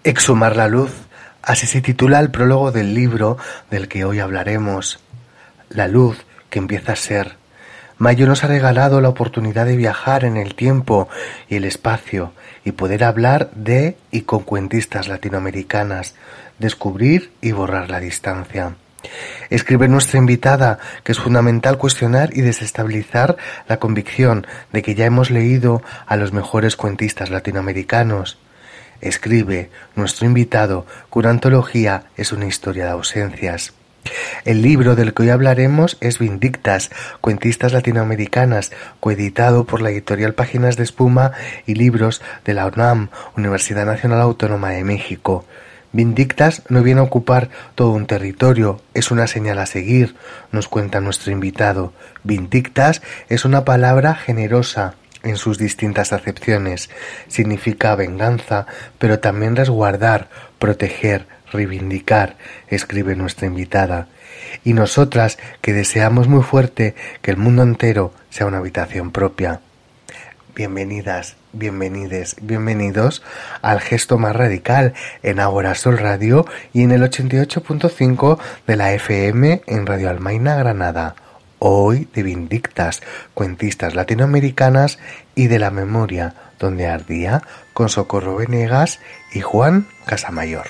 Exhumar la luz, así se titula el prólogo del libro del que hoy hablaremos. La luz que empieza a ser. Mayo nos ha regalado la oportunidad de viajar en el tiempo y el espacio y poder hablar de y con cuentistas latinoamericanas, descubrir y borrar la distancia. Escribe nuestra invitada que es fundamental cuestionar y desestabilizar la convicción de que ya hemos leído a los mejores cuentistas latinoamericanos. Escribe nuestro invitado que una antología es una historia de ausencias. El libro del que hoy hablaremos es Vindictas, cuentistas latinoamericanas, coeditado por la editorial Páginas de Espuma y Libros de la UNAM, Universidad Nacional Autónoma de México. Vindictas no viene a ocupar todo un territorio, es una señal a seguir, nos cuenta nuestro invitado. Vindictas es una palabra generosa en sus distintas acepciones. Significa venganza, pero también resguardar, proteger, reivindicar, escribe nuestra invitada. Y nosotras, que deseamos muy fuerte que el mundo entero sea una habitación propia. Bienvenidas, bienvenides, bienvenidos al Gesto Más Radical en Ágora Sol Radio y en el 88.5 de la FM en Radio Almaina, Granada. Hoy de Vindictas, cuentistas latinoamericanas y de la memoria, donde ardía, con Socorro Venegas y Juan Casamayor.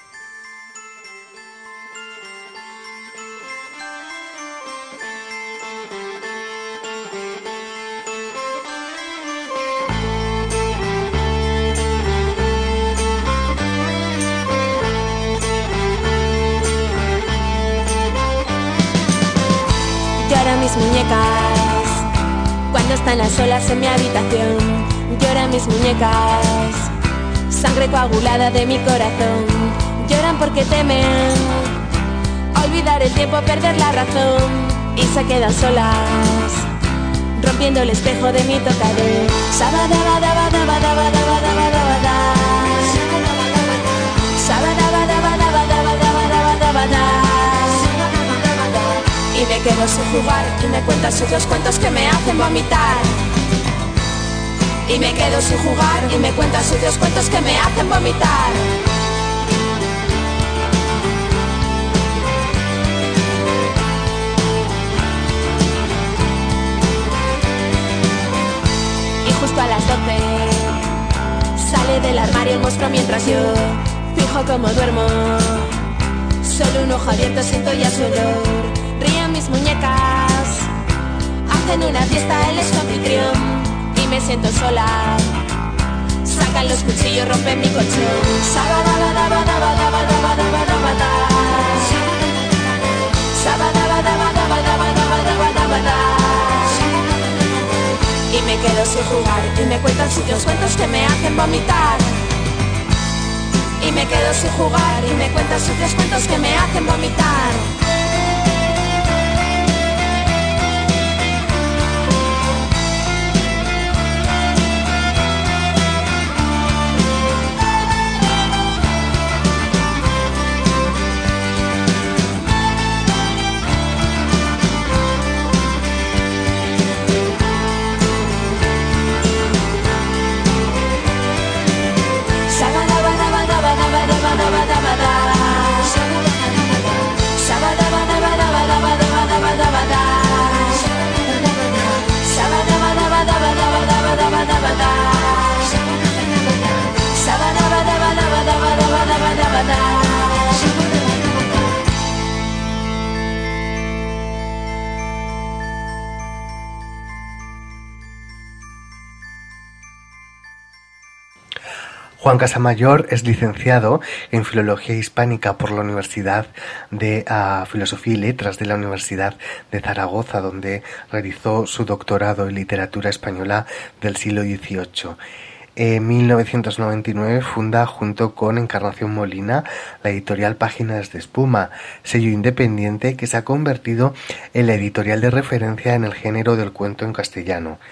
Mis muñecas, cuando están a solas en mi habitación, lloran mis muñecas, sangre coagulada de mi corazón, lloran porque temen olvidar el tiempo, perder la razón, y se quedan solas, rompiendo el espejo de mi tocador. Y me quedo sin jugar y me cuentan suyos cuentos que me hacen vomitar. Y me quedo sin jugar y me cuentan suyos cuentos que me hacen vomitar. Y justo a las 12 sale del armario el monstruo mientras yo fijo como duermo. Solo un ojo abierto siento ya su olor. Ríen mis muñecas, hacen una fiesta, él es su anfitrión y me siento sola. Sacan los cuchillos, rompen mi colchón. Y me quedo sin jugar y me cuentan suyos cuentos que me hacen vomitar. Y me quedo sin jugar y me cuentan suyos cuentos que me hacen vomitar. Juan Casamayor es licenciado en Filología Hispánica por la Universidad de Filosofía y Letras de la Universidad de Zaragoza, donde realizó su doctorado en Literatura Española del siglo XVIII. En 1999 funda junto con Encarnación Molina la editorial Páginas de Espuma, sello independiente que se ha convertido en la editorial de referencia en el género del cuento en castellano.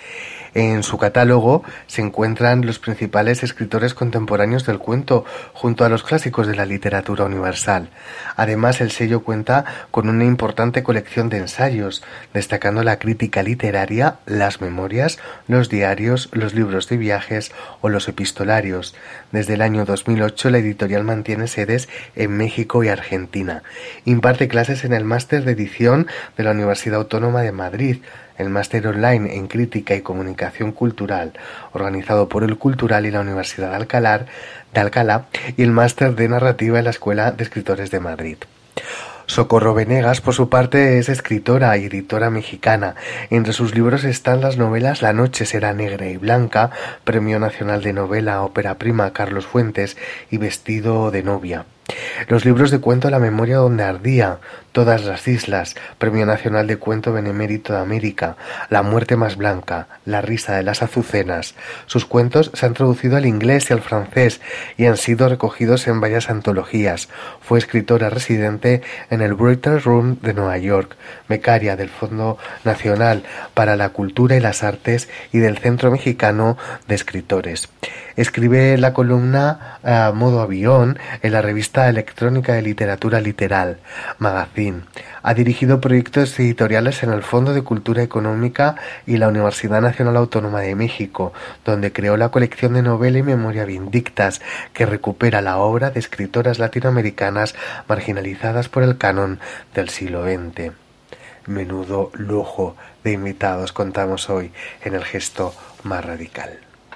En su catálogo se encuentran los principales escritores contemporáneos del cuento, junto a los clásicos de la literatura universal. Además, el sello cuenta con una importante colección de ensayos, destacando la crítica literaria, las memorias, los diarios, los libros de viajes o los epistolarios. Desde el año 2008 la editorial mantiene sedes en México y Argentina. Imparte clases en el máster de edición de la Universidad Autónoma de Madrid, el máster online en Crítica y Comunicación Cultural, organizado por el Cultural y la Universidad de Alcalá, y el máster de Narrativa en la Escuela de Escritores de Madrid. Socorro Venegas, por su parte, es escritora y editora mexicana. Entre sus libros están las novelas La noche será negra y blanca, Premio Nacional de Novela Ópera Prima Carlos Fuentes, y Vestido de novia. Los libros de cuento La memoria donde ardía, Todas las islas, Premio Nacional de Cuento Benemérito de América, La muerte más blanca, La risa de las azucenas. Sus cuentos se han traducido al inglés y al francés y han sido recogidos en varias antologías. Fue escritora residente en el Writers' Room de Nueva York, becaria del Fondo Nacional para la Cultura y las Artes y del Centro Mexicano de Escritores. Escribe la columna Modo Avión en la revista electrónica de literatura literal, Magazine. Ha dirigido proyectos editoriales en el Fondo de Cultura Económica y la Universidad Nacional Autónoma de México, donde creó la colección de novela y memoria Vindictas, que recupera la obra de escritoras latinoamericanas marginalizadas por el canon del siglo XX. Menudo lujo de invitados contamos hoy en El Gesto Más Radical.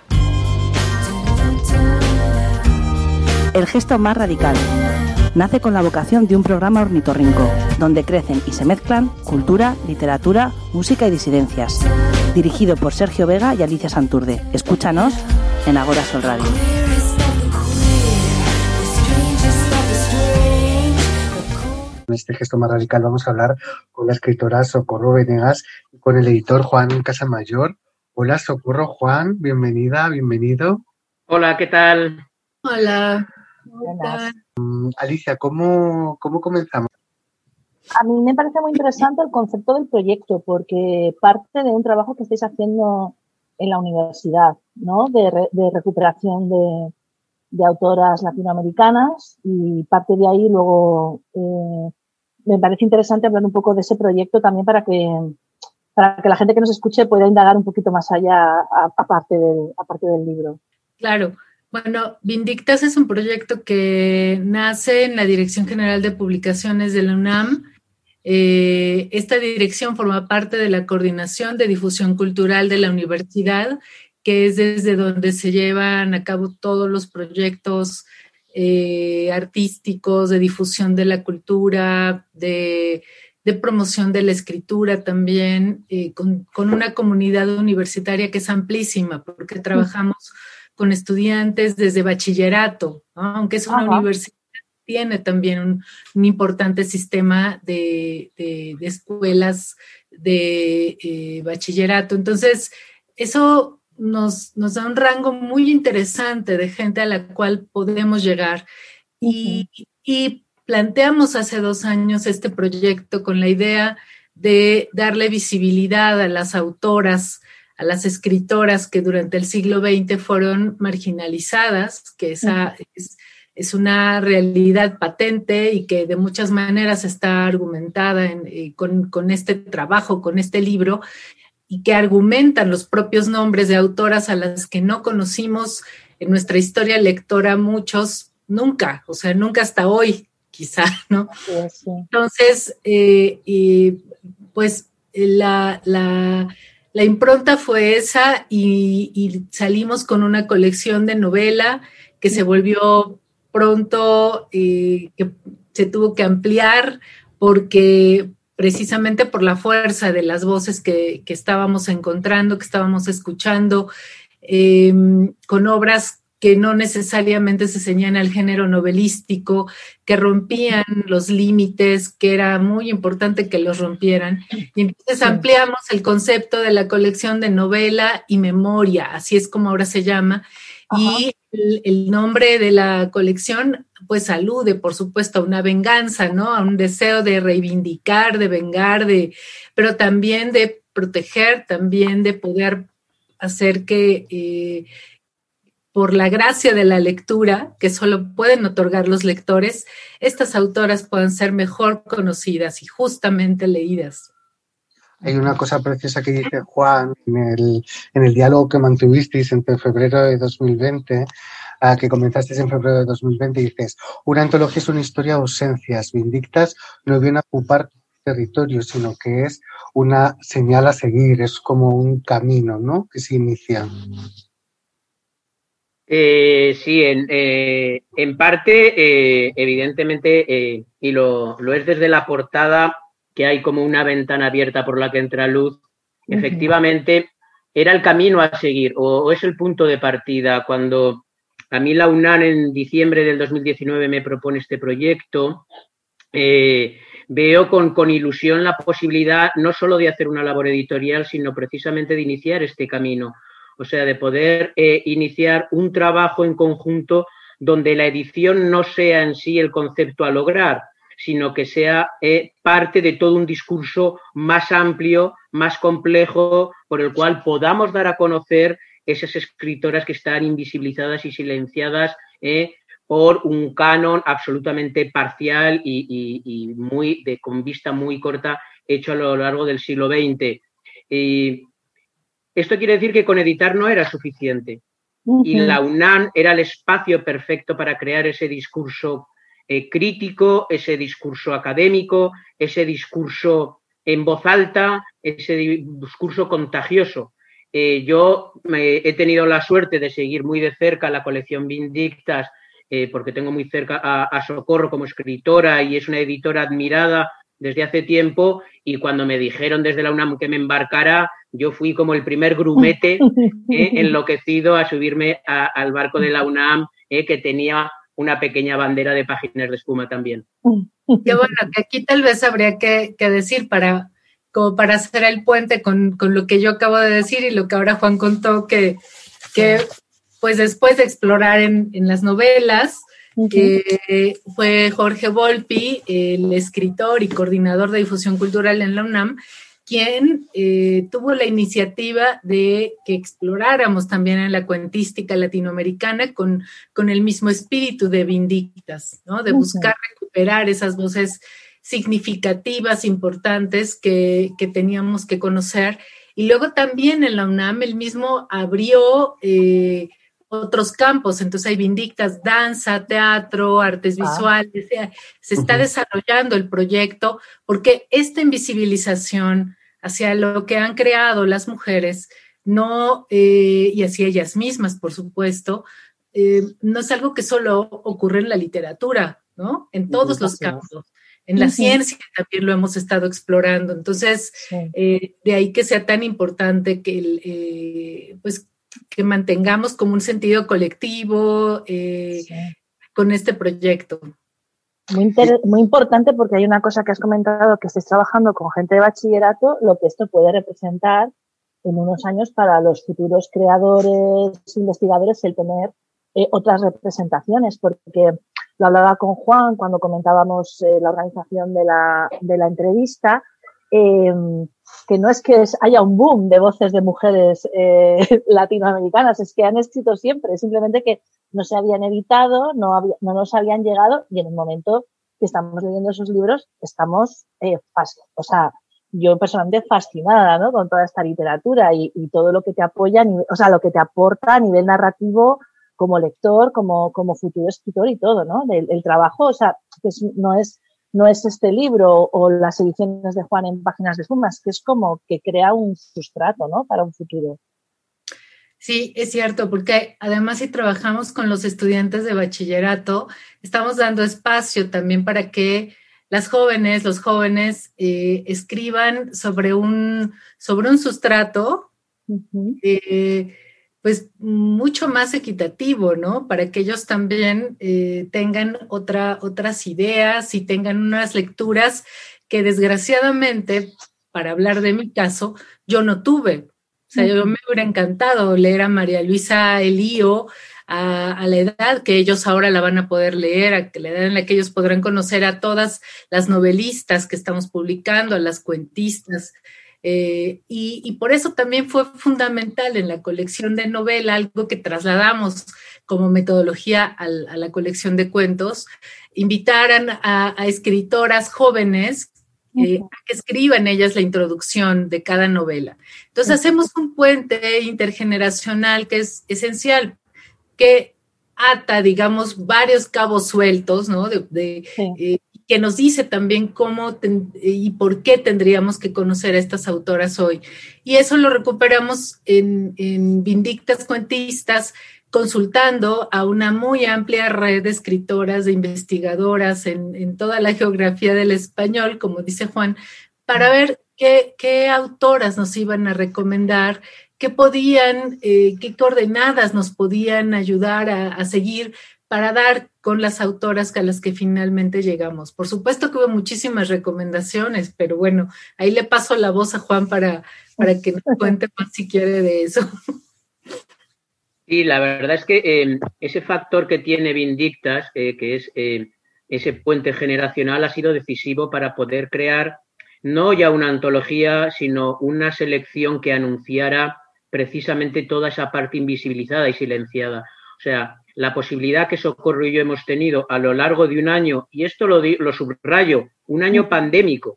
El Gesto Más Radical nace con la vocación de un programa ornitorrinco, donde crecen y se mezclan cultura, literatura, música y disidencias. Dirigido por Sergio Vega y Alicia Santurde. Escúchanos en Agora Sol Radio. En este Gesto Más Radical vamos a hablar con la escritora Socorro Venegas y con el editor Juan Casamayor. Hola Socorro, Juan, bienvenida, bienvenido. Hola, ¿qué tal? Hola. Alicia, ¿cómo comenzamos? A mí me parece muy interesante el concepto del proyecto porque parte de un trabajo que estáis haciendo en la universidad, ¿no? De recuperación de autoras latinoamericanas y parte de ahí luego me parece interesante hablar un poco de ese proyecto también para que la gente que nos escuche pueda indagar un poquito más allá aparte del libro. Claro. Bueno, Vindictas es un proyecto que nace en la Dirección General de Publicaciones de la UNAM. Esta dirección forma parte de la Coordinación de Difusión Cultural de la universidad, que es desde donde se llevan a cabo todos los proyectos artísticos, de difusión de la cultura, de promoción de la escritura también, con una comunidad universitaria que es amplísima, porque trabajamos con estudiantes desde bachillerato, ¿no? Aunque es una universidad, tiene también un importante sistema de escuelas de bachillerato. Entonces, eso nos da un rango muy interesante de gente a la cual podemos llegar. Y planteamos hace 2 años este proyecto con la idea de darle visibilidad a las autoras, a las escritoras que durante el siglo XX fueron marginalizadas, que esa es una realidad patente y que de muchas maneras está argumentada con este trabajo, con este libro, y que argumentan los propios nombres de autoras a las que no conocimos en nuestra historia lectora muchos nunca, o sea, nunca hasta hoy, quizá, ¿no? Sí. Entonces, pues la impronta fue esa y salimos con una colección de novela que se volvió pronto, que se tuvo que ampliar porque precisamente por la fuerza de las voces que estábamos encontrando, que estábamos escuchando, con obras que no necesariamente se ceñían al género novelístico, que rompían los límites, que era muy importante que los rompieran. Y entonces ampliamos el concepto de la colección de novela y memoria, así es como ahora se llama. Y el nombre de la colección pues alude, por supuesto, a una venganza, ¿no? A un deseo de reivindicar, de vengar, pero también de proteger, también de poder hacer que por la gracia de la lectura, que solo pueden otorgar los lectores, estas autoras puedan ser mejor conocidas y justamente leídas. Hay una cosa preciosa que dice Juan en el diálogo que mantuvisteis entre febrero de 2020, que comenzasteis en febrero de 2020, dices: una antología es una historia de ausencias. Vindictas no viene a ocupar territorio, sino que es una señal a seguir, es como un camino, ¿no?, que se inicia. Sí, en parte, evidentemente, y lo es desde la portada, que hay como una ventana abierta por la que entra luz. Efectivamente, era el camino a seguir, o es el punto de partida. Cuando a mí la UNAM en diciembre del 2019 me propone este proyecto, veo con ilusión la posibilidad no solo de hacer una labor editorial, sino precisamente de iniciar este camino. O sea, de poder iniciar un trabajo en conjunto donde la edición no sea en sí el concepto a lograr, sino que sea parte de todo un discurso más amplio, más complejo, por el cual podamos dar a conocer esas escritoras que están invisibilizadas y silenciadas por un canon absolutamente parcial y muy con vista muy corta, hecho a lo largo del siglo XX. Esto quiere decir que con editar no era suficiente. Y la UNAM era el espacio perfecto para crear ese discurso crítico, ese discurso académico, ese discurso en voz alta, ese discurso contagioso. Yo he tenido la suerte de seguir muy de cerca la colección Vindictas, porque tengo muy cerca a Socorro como escritora y es una editora admirada desde hace tiempo, y cuando me dijeron desde la UNAM que me embarcara, yo fui como el primer grumete enloquecido a subirme al barco de la UNAM, que tenía una pequeña bandera de páginas de espuma también. Qué bueno, que aquí tal vez habría que decir como para hacer el puente con lo que yo acabo de decir y lo que ahora Juan contó, que pues después de explorar en las novelas, fue Jorge Volpi, el escritor y coordinador de difusión cultural en la UNAM, quien tuvo la iniciativa de que exploráramos también en la cuentística latinoamericana con el mismo espíritu de Vindictas, ¿no? De buscar recuperar esas voces significativas, importantes que teníamos que conocer. Y luego también en la UNAM él mismo abrió otros campos, entonces hay Vindictas, danza, teatro, artes visuales, se está desarrollando el proyecto porque esta invisibilización hacia lo que han creado las mujeres, no, y hacia ellas mismas, por supuesto, no es algo que solo ocurre en la literatura, ¿no? En todos los campos. En la ciencia también lo hemos estado explorando. Entonces, de ahí que sea tan importante que pues que mantengamos como un sentido colectivo con este proyecto. Muy importante, porque hay una cosa que has comentado, que estés trabajando con gente de bachillerato, lo que esto puede representar en unos años para los futuros creadores, investigadores, el tener otras representaciones, porque lo hablaba con Juan cuando comentábamos la organización de la entrevista, que no es que haya un boom de voces de mujeres latinoamericanas, es que han escrito siempre, simplemente que no se habían editado, no nos habían llegado, y en el momento que estamos leyendo esos libros estamos o sea, yo personalmente fascinada, ¿no?, con toda esta literatura y todo lo que te apoya, o sea, lo que te aporta a nivel narrativo como lector, como futuro escritor y todo, ¿no? El trabajo, o sea, que no es este libro o las ediciones de Juan en páginas de espuma, que es como que crea un sustrato, ¿no?, para un futuro. Sí, es cierto, porque además si trabajamos con los estudiantes de bachillerato, estamos dando espacio también para que las jóvenes, los jóvenes escriban sobre un sustrato pues mucho más equitativo, ¿no? Para que ellos también tengan otras ideas y tengan unas lecturas que desgraciadamente, para hablar de mi caso, yo no tuve. O sea, yo me hubiera encantado leer a María Luisa Elío a la edad que ellos ahora la van a poder leer, a la edad en la que ellos podrán conocer a todas las novelistas que estamos publicando, a las cuentistas. Y por eso también fue fundamental en la colección de novela, algo que trasladamos como metodología a la colección de cuentos, invitaran a escritoras jóvenes a que escriban ellas la introducción de cada novela. Entonces hacemos un puente intergeneracional que es esencial, que ata, digamos, varios cabos sueltos, ¿no? Que nos dice también cómo y por qué tendríamos que conocer a estas autoras hoy. Y eso lo recuperamos en Vindictas Cuentistas, consultando a una muy amplia red de escritoras, de investigadoras en toda la geografía del español, como dice Juan, para ver qué autoras nos iban a recomendar, qué coordenadas nos podían ayudar a seguir para dar con las autoras a las que finalmente llegamos. Por supuesto que hubo muchísimas recomendaciones, pero bueno, ahí le paso la voz a Juan para que nos cuente más si quiere de eso. Sí, la verdad es que ese factor que tiene Vindictas, que es ese puente generacional, ha sido decisivo para poder crear no ya una antología, sino una selección que anunciara precisamente toda esa parte invisibilizada y silenciada. O sea, la posibilidad que Socorro y yo hemos tenido a lo largo de un año, y esto lo subrayo, un año pandémico.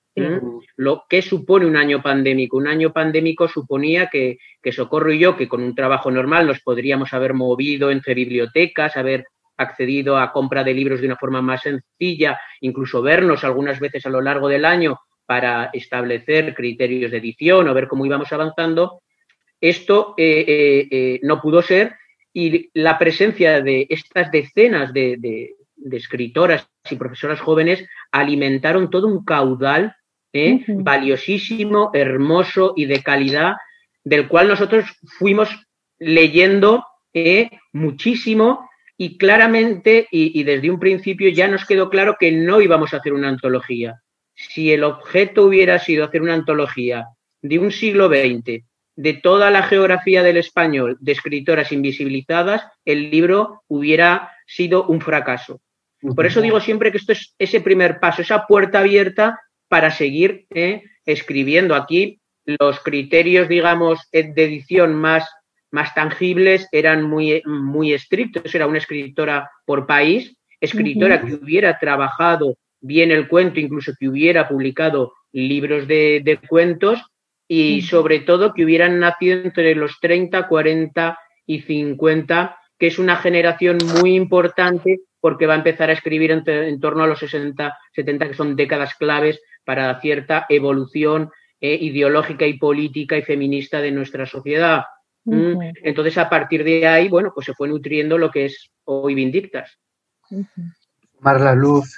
Lo que supone un año pandémico. Un año pandémico suponía que Socorro y yo, que con un trabajo normal nos podríamos haber movido entre bibliotecas, haber accedido a compra de libros de una forma más sencilla, incluso vernos algunas veces a lo largo del año para establecer criterios de edición o ver cómo íbamos avanzando, esto no pudo ser. Y la presencia de estas decenas de escritoras y profesoras jóvenes alimentaron todo un caudal valiosísimo, hermoso y de calidad, del cual nosotros fuimos leyendo muchísimo y claramente y desde un principio ya nos quedó claro que no íbamos a hacer una antología. Si el objeto hubiera sido hacer una antología de un siglo XX, de toda la geografía del español, de escritoras invisibilizadas, el libro hubiera sido un fracaso. Por eso digo siempre que esto es ese primer paso, esa puerta abierta para seguir escribiendo. Aquí los criterios, digamos, de edición más tangibles eran muy estrictos. Era una escritora por país, escritora que hubiera trabajado bien el cuento, incluso que hubiera publicado libros de cuentos, y sobre todo que hubieran nacido entre los 30, 40 y 50, que es una generación muy importante porque va a empezar a escribir en torno a los 60, 70, que son décadas claves para cierta evolución ideológica y política y feminista de nuestra sociedad. Entonces, a partir de ahí, bueno, pues se fue nutriendo lo que es hoy Vindictas. Marla Luz,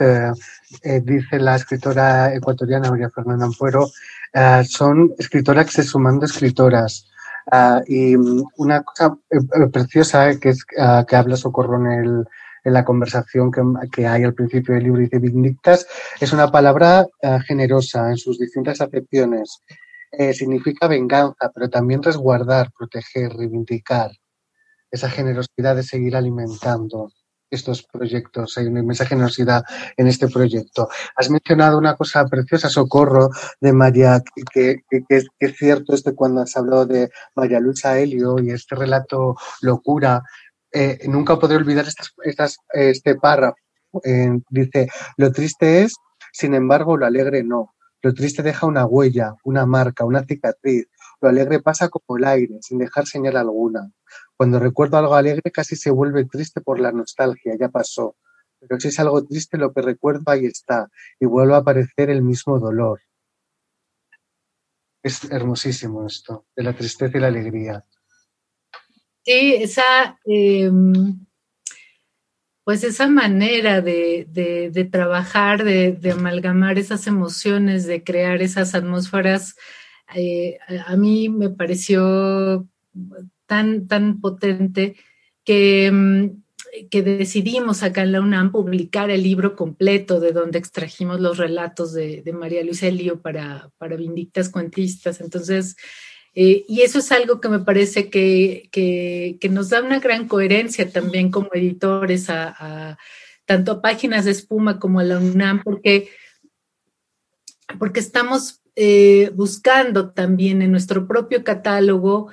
dice la escritora ecuatoriana María Fernanda Ampuero, son escritoras sumando escritoras. Y una cosa preciosa que es que habla Socorro en la conversación que hay al principio del libro, dice: Vindictas es una palabra generosa en sus distintas acepciones. Significa venganza, pero también resguardar, proteger, reivindicar esa generosidad de seguir alimentando estos proyectos. Hay una inmensa generosidad en este proyecto. Has mencionado una cosa preciosa, Socorro, de María, que es cierto cuando has hablado de María Luisa Helio y este relato Locura. Nunca podré olvidar este párrafo. Dice: lo triste es, sin embargo, lo alegre no. Lo triste deja una huella, una marca, una cicatriz. Lo alegre pasa como el aire, sin dejar señal alguna. Cuando recuerdo algo alegre casi se vuelve triste por la nostalgia, ya pasó. Pero si es algo triste, lo que recuerdo ahí está, y vuelve a aparecer el mismo dolor. Es hermosísimo esto, de la tristeza y la alegría. Sí, esa manera de trabajar, de amalgamar esas emociones, de crear esas atmósferas, a mí me pareció tan potente que decidimos acá en la UNAM publicar el libro completo de donde extrajimos los relatos de María Luisa Helio para Vindictas Cuentistas. Entonces, y eso es algo que me parece que nos da una gran coherencia también como editores tanto a Páginas de Espuma como a la UNAM, porque estamos buscando también en nuestro propio catálogo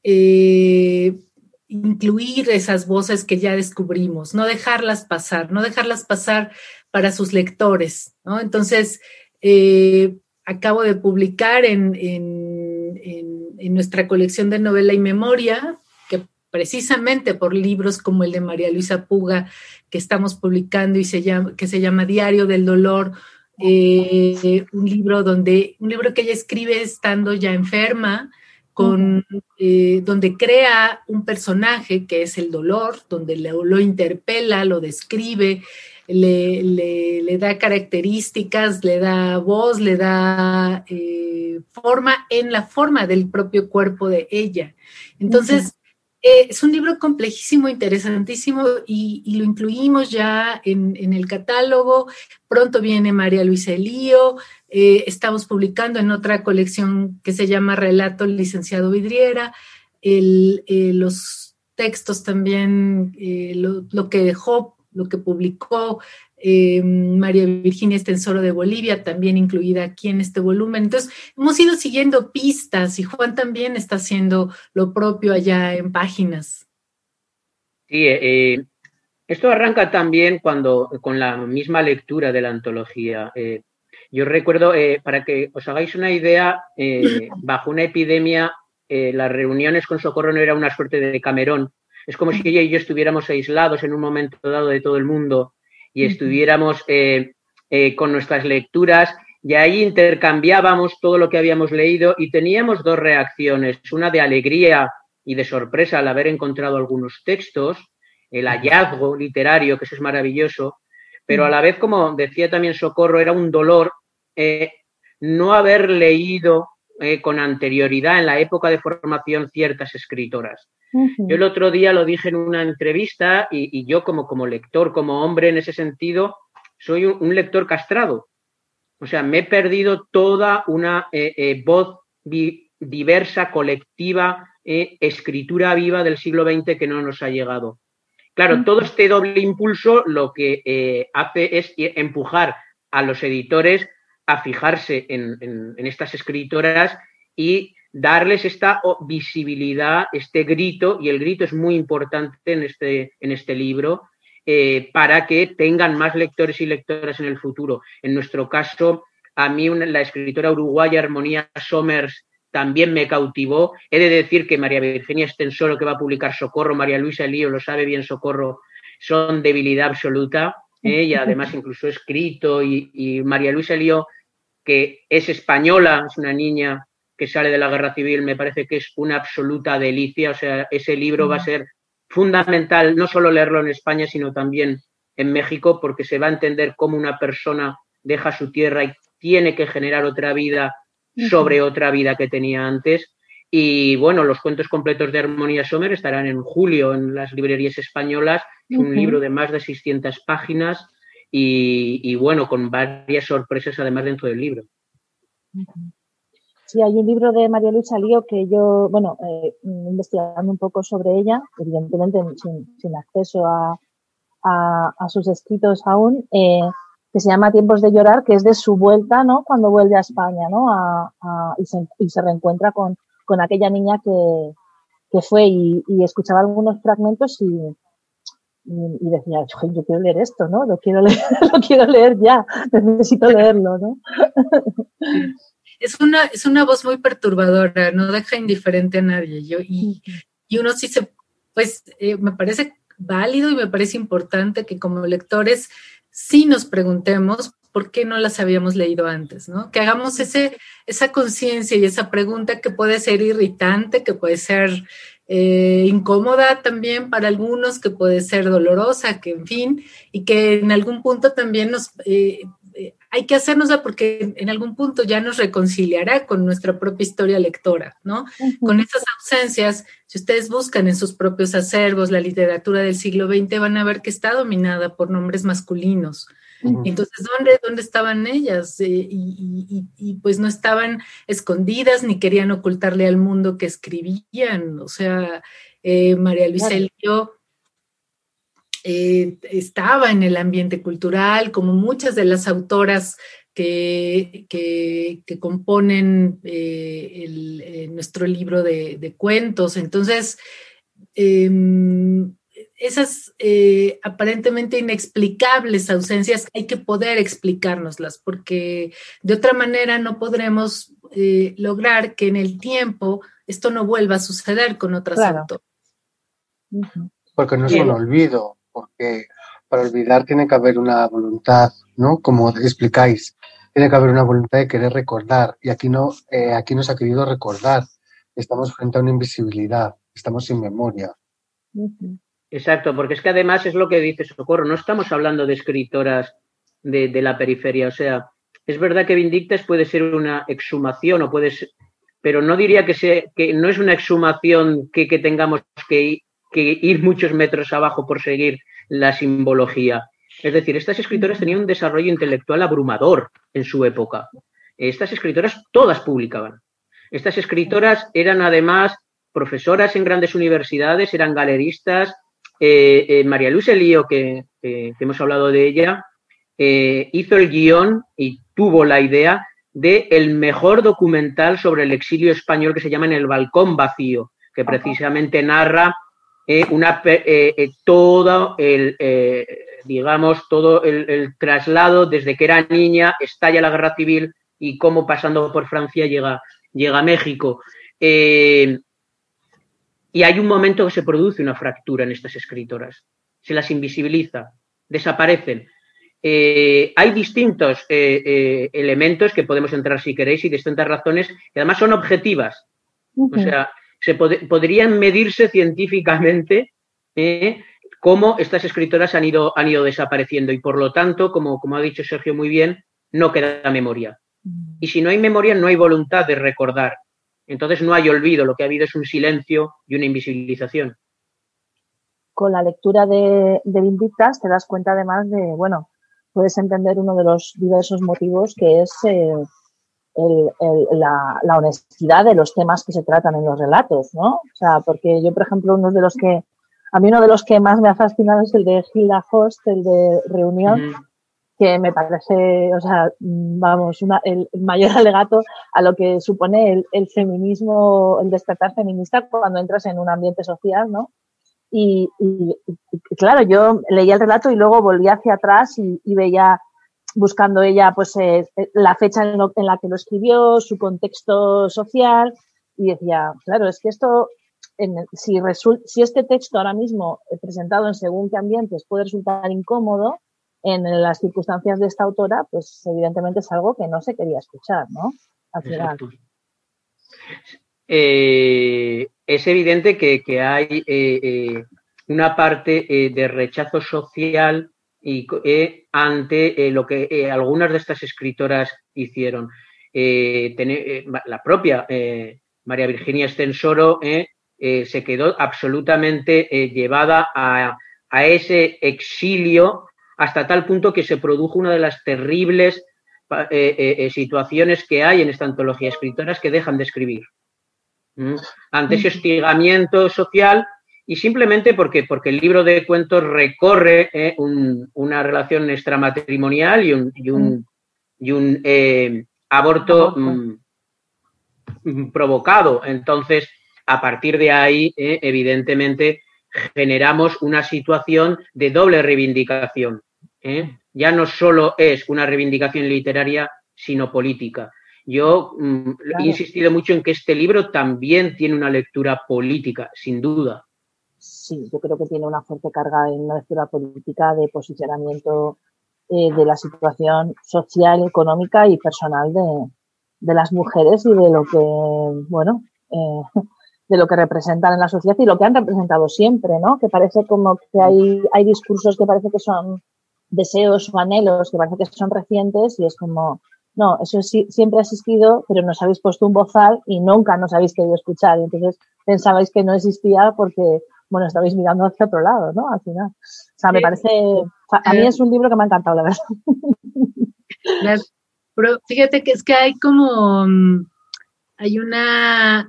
incluir esas voces que ya descubrimos, no dejarlas pasar para sus lectores, ¿no? Entonces, acabo de publicar en nuestra colección de novela y memoria, que precisamente por libros como el de María Luisa Puga, que estamos publicando y que se llama Diario del Dolor, un libro que ella escribe estando ya enferma, donde crea un personaje que es el dolor, donde lo interpela, lo describe, le da características, le da voz, le da forma en la forma del propio cuerpo de ella. Entonces, es un libro complejísimo, interesantísimo, y lo incluimos ya en el catálogo. Pronto viene María Luisa Elío. Estamos publicando en otra colección que se llama Relato Licenciado Vidriera. Los textos también, lo que dejó, lo que publicó María Virginia Estensoro de Bolivia, también incluida aquí en este volumen. Entonces, hemos ido siguiendo pistas y Juan también está haciendo lo propio allá en Páginas. Sí, esto arranca también con la misma lectura de la antología. Yo recuerdo, para que os hagáis una idea, bajo una epidemia, las reuniones con Socorro no era una suerte de Camerón. Es como si ella y yo estuviéramos aislados en un momento dado de todo el mundo y estuviéramos con nuestras lecturas, y ahí intercambiábamos todo lo que habíamos leído y teníamos dos reacciones, una de alegría y de sorpresa al haber encontrado algunos textos, el hallazgo literario, que eso es maravilloso, pero a la vez, como decía también Socorro, era un dolor no haber leído con anterioridad en la época de formación ciertas escritoras. Yo el otro día lo dije en una entrevista y yo como lector, como hombre en ese sentido, soy un lector castrado. O sea, me he perdido toda una voz diversa, colectiva, escritura viva del siglo XX que no nos ha llegado. Claro, todo este doble impulso lo que hace es empujar a los editores a fijarse en estas escritoras y darles esta visibilidad, este grito, y el grito es muy importante en este libro, para que tengan más lectores y lectoras en el futuro. En nuestro caso, a mí la escritora uruguaya Armonía Somers también me cautivó. He de decir que María Virginia Estensoro, que va a publicar Socorro, María Luisa Elío, lo sabe bien Socorro, son debilidad absoluta, y además incluso he escrito, y María Luisa Elío, que es española, es una niña que sale de la guerra civil, me parece que es una absoluta delicia. O sea, ese libro va a ser fundamental, no solo leerlo en España, sino también en México, porque se va a entender cómo una persona deja su tierra y tiene que generar otra vida sobre otra vida que tenía antes. Y bueno, los cuentos completos de Armonía Sommer estarán en julio en las librerías españolas. Es un libro de más de 600 páginas y bueno, con varias sorpresas además dentro del libro. Sí, hay un libro de María Luisa Lío que yo, investigando un poco sobre ella, evidentemente sin acceso a sus escritos aún, que se llama Tiempos de llorar, que es de su vuelta, ¿no? Cuando vuelve a España, ¿no? Y se reencuentra con aquella niña que fue y escuchaba algunos fragmentos y decía, yo quiero leer esto, ¿no? Lo quiero leer ya, necesito leerlo, ¿no? Es una voz muy perturbadora, no deja indiferente a nadie. Y uno sí me parece válido y me parece importante que como lectores sí nos preguntemos por qué no las habíamos leído antes, ¿no? Que hagamos esa conciencia y esa pregunta que puede ser irritante, que puede ser incómoda también para algunos, que puede ser dolorosa, que en fin, y que en algún punto también hay que hacérnosla porque en algún punto ya nos reconciliará con nuestra propia historia lectora, ¿no? Con esas ausencias, si ustedes buscan en sus propios acervos la literatura del siglo XX, van a ver que está dominada por nombres masculinos. Entonces, ¿dónde estaban ellas? Y pues no estaban escondidas ni querían ocultarle al mundo que escribían. O sea, María Luisa Elío estaba en el ambiente cultural, como muchas de las autoras que componen nuestro libro de cuentos. Entonces, esas aparentemente inexplicables ausencias hay que poder explicárnoslas, porque de otra manera no podremos lograr que en el tiempo esto no vuelva a suceder con otras autores. Porque no es un olvido, porque para olvidar tiene que haber una voluntad, ¿no? Como explicáis, tiene que haber una voluntad de querer recordar, y aquí no se ha querido recordar. Estamos frente a una invisibilidad, estamos sin memoria. Exacto, porque es que además es lo que dice Socorro, no estamos hablando de escritoras de la periferia, o sea, es verdad que Vindictas puede ser una exhumación, pero no diría que no es una exhumación que tengamos que ir muchos metros abajo por seguir la simbología. Es decir, estas escritoras tenían un desarrollo intelectual abrumador en su época. Estas escritoras todas publicaban. Estas escritoras eran además profesoras en grandes universidades, eran galeristas. María Luz Elío, que hemos hablado de ella, hizo el guión y tuvo la idea de el mejor documental sobre el exilio español que se llama En el balcón vacío, que precisamente narra todo el traslado desde que era niña, estalla la guerra civil y cómo pasando por Francia llega a México. Y hay un momento que se produce una fractura en estas escritoras, se las invisibiliza, desaparecen. Hay distintos elementos que podemos entrar si queréis y distintas razones que además son objetivas. O sea, podrían medirse científicamente cómo estas escritoras han ido desapareciendo y por lo tanto, como ha dicho Sergio muy bien, no queda memoria. Y si no hay memoria, no hay voluntad de recordar. Entonces no hay olvido, lo que ha habido es un silencio y una invisibilización. Con la lectura de Vindictas te das cuenta además de, puedes entender uno de los diversos motivos que es la honestidad de los temas que se tratan en los relatos, ¿no? O sea, porque yo, por ejemplo, uno de los que más me ha fascinado es el de Hilda Host, el de Reunión, que me parece, el mayor alegato a lo que supone el feminismo, el despertar feminista cuando entras en un ambiente social, ¿no? Y claro, yo leía el relato y luego volví hacia atrás y veía, buscando ella, pues, la fecha en la que lo escribió, su contexto social, y decía, claro, es que esto, si este texto ahora mismo presentado en según qué ambientes puede resultar incómodo, en las circunstancias de esta autora, pues evidentemente es algo que no se quería escuchar, ¿no? Al final. Es evidente que hay una parte de rechazo social y ante lo que algunas de estas escritoras hicieron. La propia María Virginia Estensoro se quedó absolutamente llevada a ese exilio hasta tal punto que se produjo una de las terribles situaciones que hay en esta antología, escritoras que dejan de escribir ante ese hostigamiento social y simplemente porque el libro de cuentos recorre una relación extramatrimonial y un aborto provocado. Entonces, a partir de ahí, evidentemente, generamos una situación de doble reivindicación. Ya no solo es una reivindicación literaria, sino política. Yo he insistido mucho en que este libro también tiene una lectura política, sin duda. Sí, yo creo que tiene una fuerte carga en una lectura política de posicionamiento de la situación social, económica y personal de las mujeres y de lo que, de lo que representan en la sociedad y lo que han representado siempre, ¿no? Que parece como que hay discursos que parece que son deseos o anhelos que parece que son recientes y es como, no, eso sí, siempre ha existido, pero nos habéis puesto un bozal y nunca nos habéis querido escuchar. Y entonces pensabais que no existía porque, estabais mirando hacia otro lado, ¿no? Al final. O sea, me parece, a mí es un libro que me ha encantado, la verdad. Pero fíjate que es que hay como, hay una,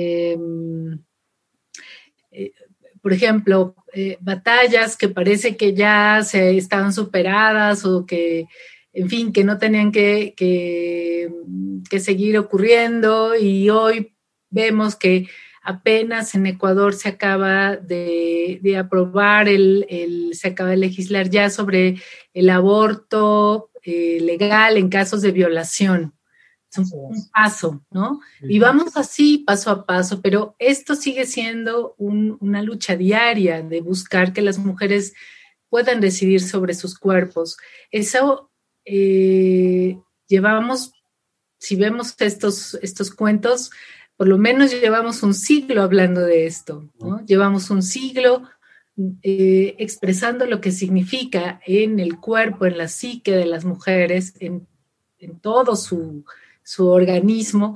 por ejemplo, batallas que parece que ya se estaban superadas o que en fin, que no tenían que seguir ocurriendo, y hoy vemos que apenas en Ecuador se acaba de aprobar, se acaba de legislar ya sobre el aborto legal en casos de violación. Es un paso, ¿no? Y vamos así, paso a paso, pero esto sigue siendo una lucha diaria de buscar que las mujeres puedan decidir sobre sus cuerpos. Eso llevamos, si vemos estos cuentos, por lo menos llevamos un siglo hablando de esto, ¿no? Llevamos un siglo expresando lo que significa en el cuerpo, en la psique de las mujeres, en todo su organismo,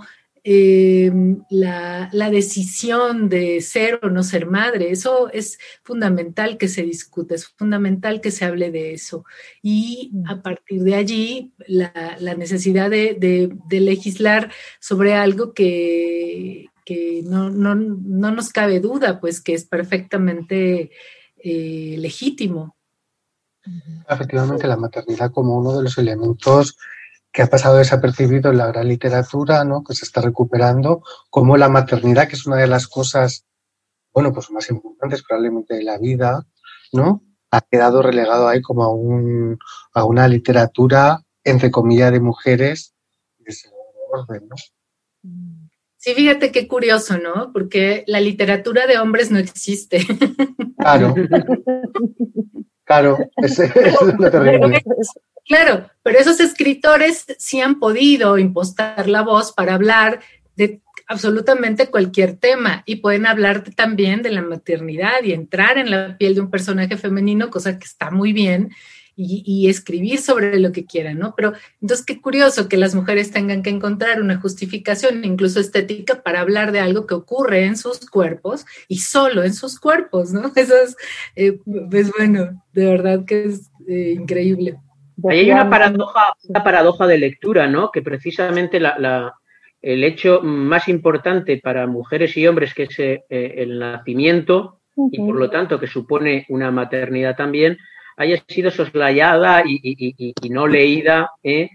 la decisión de ser o no ser madre. Eso es fundamental que se discute, es fundamental que se hable de eso. Y a partir de allí, la necesidad de legislar sobre algo que no nos cabe duda, pues que es perfectamente legítimo. Efectivamente, la maternidad como uno de los elementos que ha pasado desapercibido en la gran literatura, ¿no? Que se está recuperando, como la maternidad, que es una de las cosas, bueno, pues más importantes probablemente de la vida, ¿no? Ha quedado relegado ahí como a una literatura, entre comillas, de mujeres de segundo orden, ¿no? Sí, fíjate qué curioso, ¿no? Porque la literatura de hombres no existe. Claro. Claro, es lo terrible. Claro, pero esos escritores sí han podido impostar la voz para hablar de absolutamente cualquier tema, y pueden hablar también de la maternidad y entrar en la piel de un personaje femenino, cosa que está muy bien, y escribir sobre lo que quieran, ¿no? Pero entonces qué curioso que las mujeres tengan que encontrar una justificación, incluso estética, para hablar de algo que ocurre en sus cuerpos y solo en sus cuerpos, ¿no? Eso es, pues bueno, de verdad que es increíble. Ahí hay una paradoja de lectura, ¿no? Que precisamente el hecho más importante para mujeres y hombres, que es el nacimiento, y por lo tanto que supone una maternidad también, haya sido soslayada y no leída,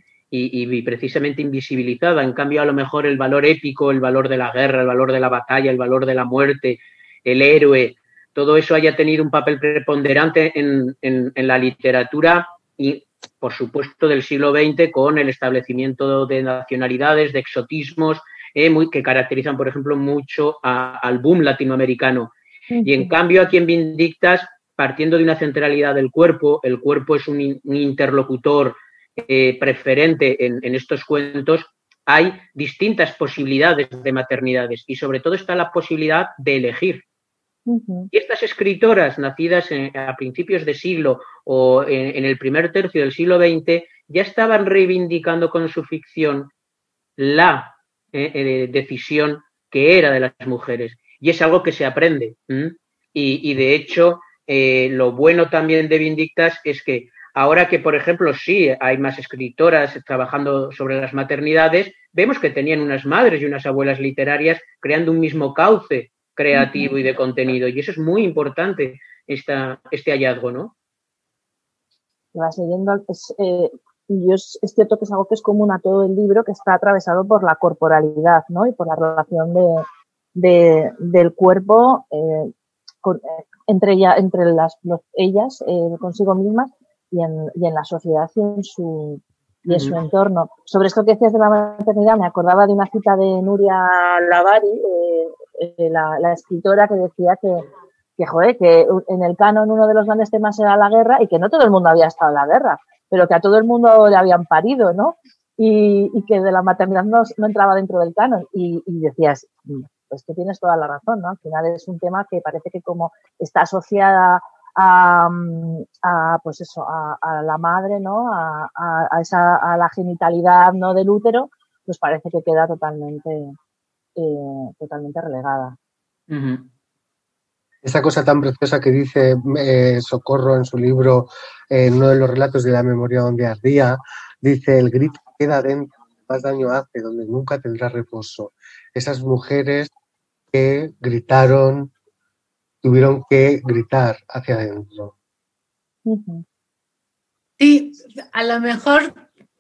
y precisamente invisibilizada. En cambio, a lo mejor el valor épico, el valor de la guerra, el valor de la batalla, el valor de la muerte, el héroe, todo eso haya tenido un papel preponderante en la literatura, y por supuesto del siglo XX, con el establecimiento de nacionalidades, de exotismos, que caracterizan, por ejemplo, mucho al boom latinoamericano. Y en cambio, aquí en Vindictas, partiendo de una centralidad del cuerpo, el cuerpo es un interlocutor preferente en estos cuentos, hay distintas posibilidades de maternidades, y sobre todo está la posibilidad de elegir. Y estas escritoras nacidas a principios de siglo o en el primer tercio del siglo XX ya estaban reivindicando con su ficción la decisión que era de las mujeres, y es algo que se aprende. Y de hecho, lo bueno también de Vindictas es que ahora que, por ejemplo, sí hay más escritoras trabajando sobre las maternidades, vemos que tenían unas madres y unas abuelas literarias creando un mismo cauce creativo y de contenido, y eso es muy importante, este hallazgo, ¿no? Vas leyendo, es cierto que es algo que es común a todo el libro, que está atravesado por la corporalidad, ¿no? Y por la relación del cuerpo entre ellas consigo mismas y en la sociedad y en su entorno. Sobre esto que decías de la maternidad, me acordaba de una cita de Nuria Lavari, la escritora, que decía que en el canon uno de los grandes temas era la guerra, y que no todo el mundo había estado en la guerra, pero que a todo el mundo le habían parido, ¿no? Y que de la maternidad no entraba dentro del canon. Y decías, pues que tienes toda la razón, ¿no? Al final es un tema que parece que como está asociada a la madre, ¿no? A la genitalidad, ¿no? Del útero, pues parece que queda totalmente relegada. Esa cosa tan preciosa que dice Socorro en su libro, en uno de los relatos de La memoria donde ardía, dice: el grito queda dentro, más daño hace, donde nunca tendrá reposo. Esas mujeres que gritaron, tuvieron que gritar hacia adentro. Sí, a lo mejor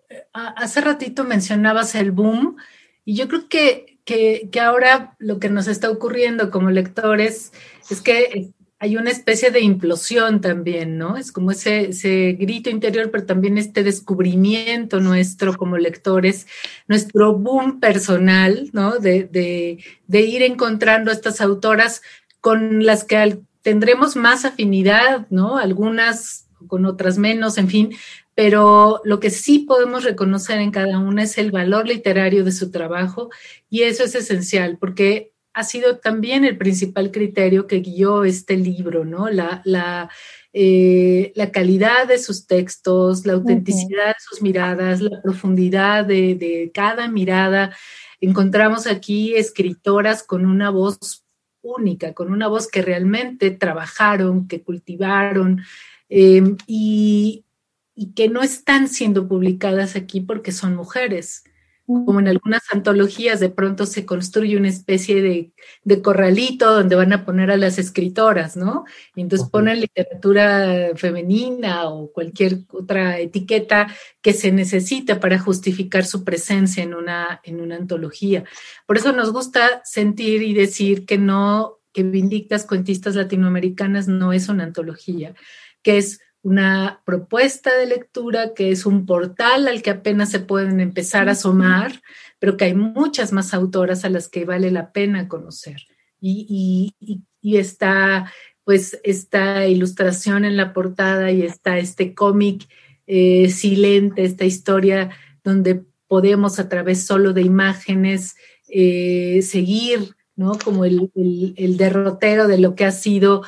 hace ratito mencionabas el boom y yo creo que ahora lo que nos está ocurriendo como lectores es que hay una especie de implosión también, ¿no? Es como ese grito interior, pero también este descubrimiento nuestro como lectores, nuestro boom personal, ¿no? De ir encontrando estas autoras con las que tendremos más afinidad, ¿no? Algunas con otras menos, en fin, pero lo que sí podemos reconocer en cada una es el valor literario de su trabajo y eso es esencial porque ha sido también el principal criterio que guió este libro, ¿no? La calidad de sus textos, la autenticidad de sus miradas, la profundidad de cada mirada. Encontramos aquí escritoras con una voz única, con una voz que realmente trabajaron, que cultivaron y que no están siendo publicadas aquí porque son mujeres. Como en algunas antologías, de pronto se construye una especie de corralito donde van a poner a las escritoras, ¿no? Y entonces ponen literatura femenina o cualquier otra etiqueta que se necesite para justificar su presencia en una antología. Por eso nos gusta sentir y decir que Vindictas Cuentistas Latinoamericanas no es una antología, que es una propuesta de lectura, que es un portal al que apenas se pueden empezar a asomar, pero que hay muchas más autoras a las que vale la pena conocer. Y está, pues, esta ilustración en la portada y está este cómic silente, esta historia donde podemos a través solo de imágenes seguir, ¿no? Como el derrotero de lo que ha sido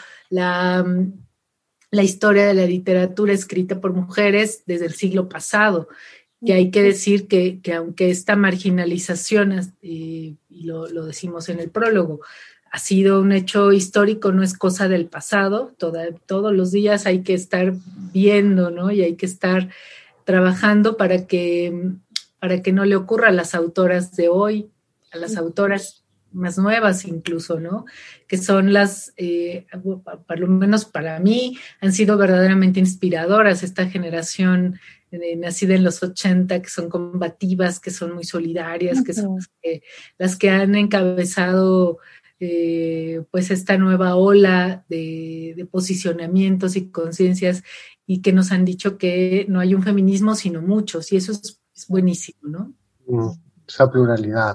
la historia de la literatura escrita por mujeres desde el siglo pasado. Que hay que decir que aunque esta marginalización, y lo decimos en el prólogo, ha sido un hecho histórico, no es cosa del pasado, todos los días hay que estar viendo, ¿no? Y hay que estar trabajando para que no le ocurra a las autoras de hoy, a las autoras más nuevas incluso, ¿no? Que son por lo menos para mí, han sido verdaderamente inspiradoras esta generación nacida en los 80, que son combativas, que son muy solidarias, que son las que han encabezado pues esta nueva ola de posicionamientos y conciencias y que nos han dicho que no hay un feminismo sino muchos, y eso es buenísimo, ¿no? Esa pluralidad.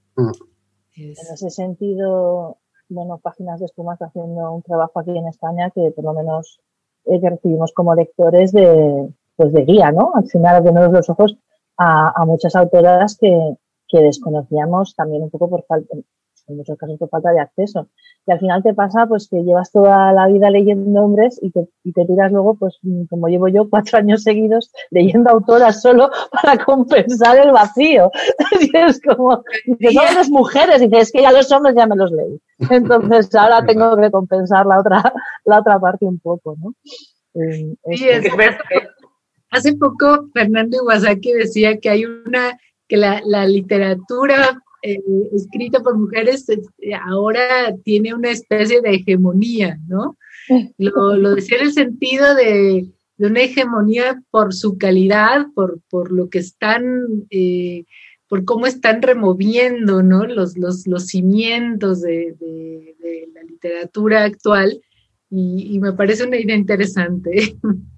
En ese sentido, bueno, Páginas de Espuma está haciendo un trabajo aquí en España que por lo menos que recibimos como lectores de guía, ¿no? Al final abriéndonos los ojos a muchas autoras que desconocíamos también un poco por falta, en muchos casos por falta de acceso. Y al final te pasa pues que llevas toda la vida leyendo hombres y te tiras luego, pues como llevo yo 4 años seguidos leyendo autoras solo para compensar el vacío. Y es como, que todas las mujeres, dices, es que ya los hombres ya me los leí. Entonces ahora tengo que compensar la otra parte un poco, ¿no? Sí, hace poco Fernando Iwasaki decía que que la literatura escrita por mujeres ahora tiene una especie de hegemonía, ¿no? Lo decía en el sentido de una hegemonía por su calidad, por lo que están, por cómo están removiendo, ¿no? Los cimientos de la literatura actual, y me parece una idea interesante.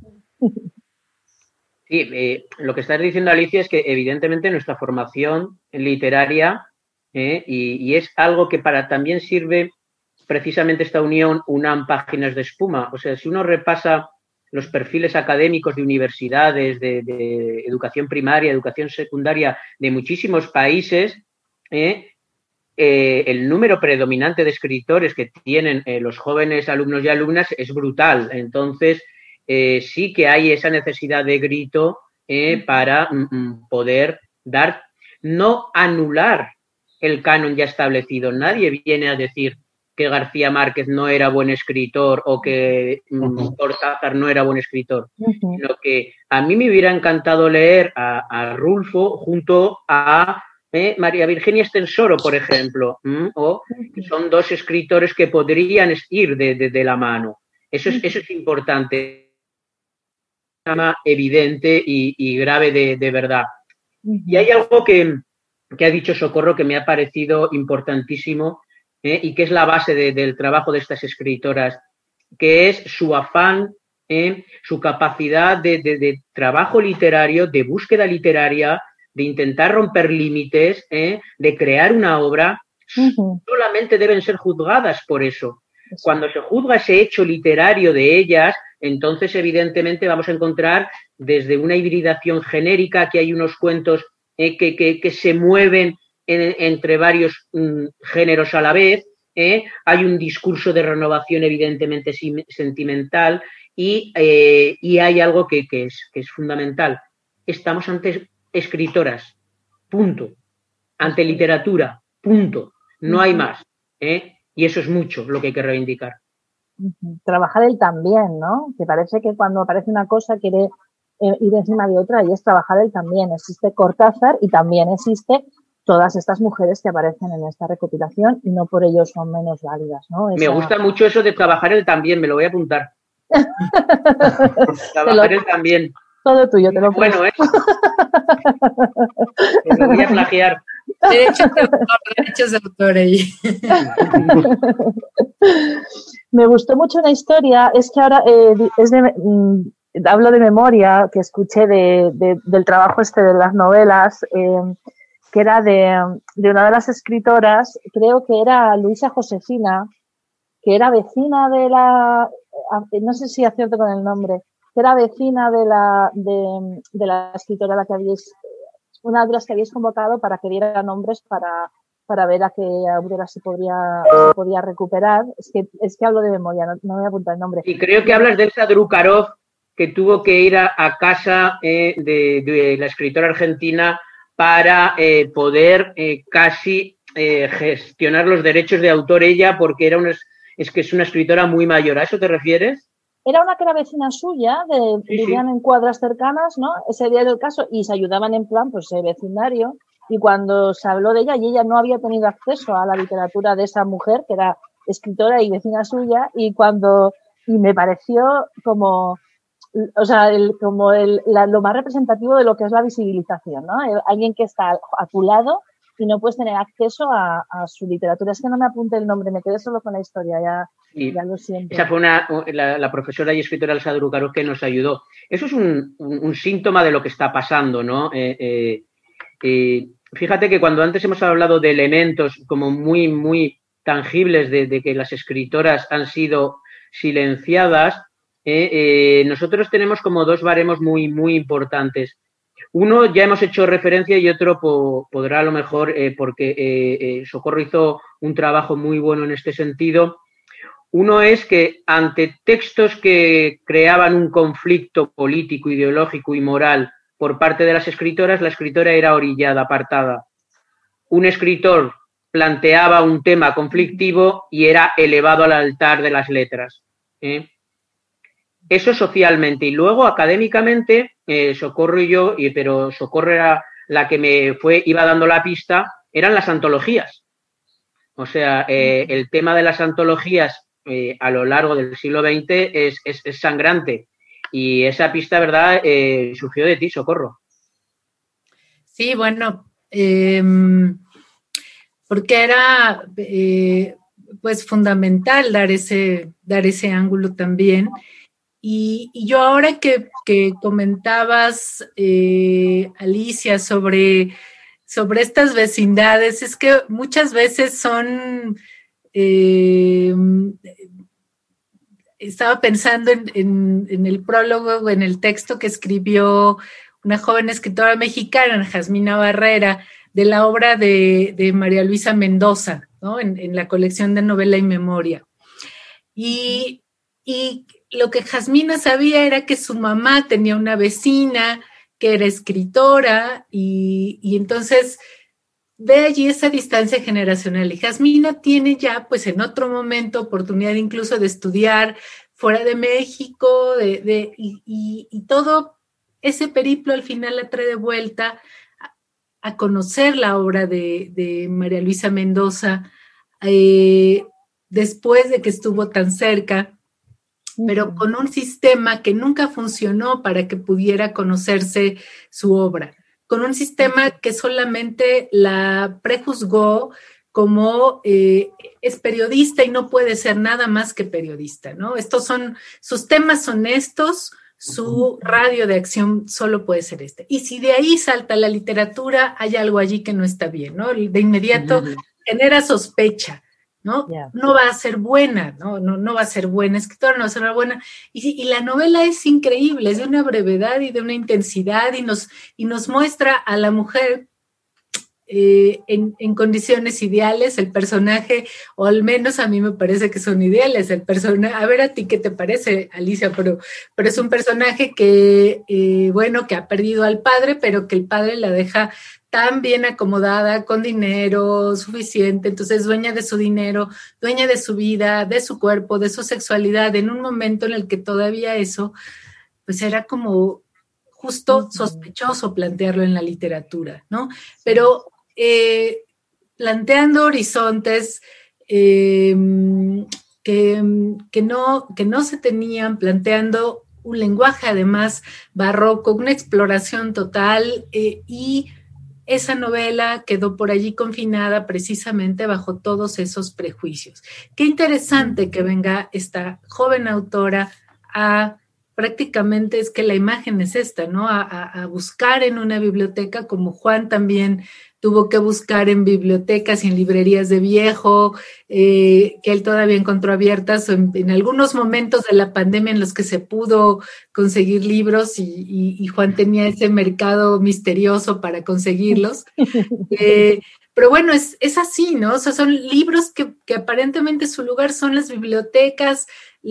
Sí, lo que estás diciendo, Alicia, es que evidentemente nuestra formación literaria y es algo que también sirve precisamente esta unión UNAM Páginas de Espuma. O sea, si uno repasa los perfiles académicos de universidades, de educación primaria, educación secundaria de muchísimos países, el número predominante de escritores que tienen los jóvenes alumnos y alumnas es brutal. Entonces, sí que hay esa necesidad de grito para poder no anular el canon ya establecido. Nadie viene a decir que García Márquez no era buen escritor o que Cortázar no era buen escritor, sino que a mí me hubiera encantado leer a Rulfo junto a María Virginia Estensoro, por ejemplo, que son dos escritores que podrían ir de la mano. Eso es importante. drama evidente y grave de verdad. Y hay algo que ha dicho Socorro que me ha parecido importantísimo, y que es la base del trabajo de estas escritoras, que es su afán, su capacidad de trabajo literario, de búsqueda literaria, de intentar romper límites, de crear una obra. Solamente deben ser juzgadas por eso. Cuando se juzga ese hecho literario de ellas, entonces evidentemente vamos a encontrar desde una hibridación genérica, que hay unos cuentos que se mueven entre varios géneros a la vez, hay un discurso de renovación evidentemente sentimental, y hay algo que es fundamental. Estamos ante escritoras, punto. Ante literatura, punto. No hay más. Y eso es mucho lo que hay que reivindicar. Trabajar el también, ¿no? Que parece que cuando aparece una cosa quiere ir encima de otra, y es trabajar el también. Existe Cortázar y también existe todas estas mujeres que aparecen en esta recopilación, y no por ello son menos válidas, ¿no? Me gusta mucho eso de trabajar el también, me lo voy a apuntar. Trabajar el también. Todo tuyo, te lo bueno, te lo voy a plagiar. Derechos de autor ahí. Me gustó mucho una historia, es que ahora hablo de memoria, que escuché del trabajo de las novelas, que era de una de las escritoras, creo que era Luisa Josefina, que era vecina de no sé si acierto con el nombre, que era vecina de la escritora una de las que habéis convocado para que diera nombres para ver a qué autora se podía recuperar. Es que hablo de memoria, no me voy a apuntar el nombre. Y creo que hablas de Elsa Drukarov, que tuvo que ir a casa de la escritora argentina para poder casi gestionar los derechos de autor ella, porque es una escritora muy mayor. ¿A eso te refieres? Era una que era vecina suya, vivían en cuadras cercanas, ¿no? Ese día del caso, y se ayudaban en plan, pues, vecindario. Y cuando se habló de ella, y ella no había tenido acceso a la literatura de esa mujer, que era escritora y vecina suya, y me pareció como, o sea, lo más representativo de lo que es la visibilización, ¿no? Alguien que está a tu lado y no puedes tener acceso a su literatura. Es que no me apunte el nombre, me quedé solo con la historia, ya lo siento. Esa fue la profesora y escritora Elsa Drukarov que nos ayudó. Eso es un síntoma de lo que está pasando, ¿no? Fíjate que cuando antes hemos hablado de elementos como muy, muy tangibles de que las escritoras han sido silenciadas, nosotros tenemos como dos baremos muy, muy importantes. Uno ya hemos hecho referencia y otro podrá a lo mejor, porque Socorro hizo un trabajo muy bueno en este sentido. Uno es que ante textos que creaban un conflicto político, ideológico y moral por parte de las escritoras, la escritora era orillada, apartada. Un escritor planteaba un tema conflictivo y era elevado al altar de las letras. Eso socialmente. Y luego, académicamente, Socorro y yo, pero Socorro era la que iba dando la pista, eran las antologías. O sea, el tema de las antologías a lo largo del siglo XX es sangrante. Y esa pista, ¿verdad?, surgió de ti, Socorro. Sí, bueno, porque era pues fundamental dar ese ángulo también. Y yo ahora que comentabas, Alicia, sobre estas vecindades, es que muchas veces son... estaba pensando en el prólogo, en el texto que escribió una joven escritora mexicana, Jazmina Barrera, de la obra de María Luisa Mendoza, ¿no? En la colección de novela y memoria. Y lo que Jazmina sabía era que su mamá tenía una vecina que era escritora, y entonces ve allí esa distancia generacional. Y Jazmina tiene ya, pues en otro momento, oportunidad incluso de estudiar fuera de México, y todo ese periplo al final la trae de vuelta a conocer la obra de María Luisa Mendoza, después de que estuvo tan cerca. pero con un sistema que nunca funcionó para que pudiera conocerse su obra, con un sistema que solamente la prejuzgó como es periodista y no puede ser nada más que periodista, ¿no? Estos son, sus temas son estos, su radio de acción solo puede ser este. Y si de ahí salta la literatura, hay algo allí que no está bien, ¿no? De inmediato genera sospecha, ¿no? Yeah. No va a ser buena, no va a ser buena escritora, no va a ser buena. Y la novela es increíble, es de una brevedad y de una intensidad y nos muestra a la mujer en condiciones ideales, el personaje, o al menos a mí me parece que son ideales, el personaje, a ver a ti qué te parece, Alicia, pero es un personaje que, bueno, que ha perdido al padre, pero que el padre la deja tan bien acomodada, con dinero suficiente, entonces dueña de su dinero, dueña de su vida, de su cuerpo, de su sexualidad, en un momento en el que todavía eso, pues era como justo sospechoso plantearlo en la literatura, ¿no? Pero planteando horizontes que no se tenían, planteando un lenguaje además barroco, una exploración total y esa novela quedó por allí confinada precisamente bajo todos esos prejuicios. Qué interesante que venga esta joven autora a prácticamente, es que la imagen es esta, ¿no? A buscar en una biblioteca, como Juan también tuvo que buscar en bibliotecas y en librerías de viejo, que él todavía encontró abiertas en algunos momentos de la pandemia en los que se pudo conseguir libros y Juan tenía ese mercado misterioso para conseguirlos. Pero bueno, es así, ¿no? O sea, son libros que aparentemente su lugar son las bibliotecas,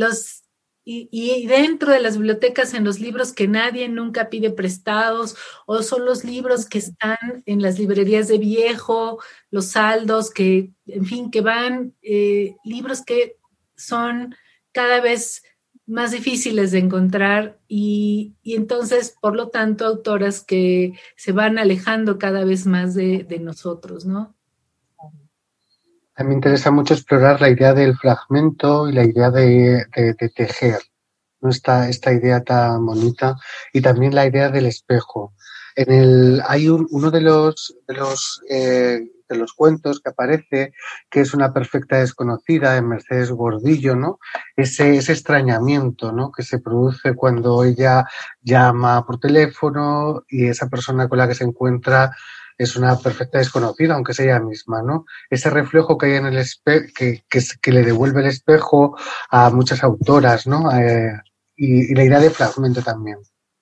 y dentro de las bibliotecas, en los libros que nadie nunca pide prestados, o son los libros que están en las librerías de viejo, los saldos, que, en fin, que van, libros que son cada vez más difíciles de encontrar y entonces, por lo tanto, autoras que se van alejando cada vez más de nosotros, ¿no? A mí me interesa mucho explorar la idea del fragmento y la idea de tejer, ¿no? Esta idea tan bonita, y también la idea del espejo. Hay uno de los cuentos que aparece, que es una perfecta desconocida, de Mercedes Gordillo, ¿no? Ese extrañamiento, ¿no?, que se produce cuando ella llama por teléfono y esa persona con la que se encuentra es una perfecta desconocida, aunque es ella misma, ¿no? Ese reflejo que hay en el espejo, que le devuelve el espejo a muchas autoras, ¿no? Y la idea de fragmento también.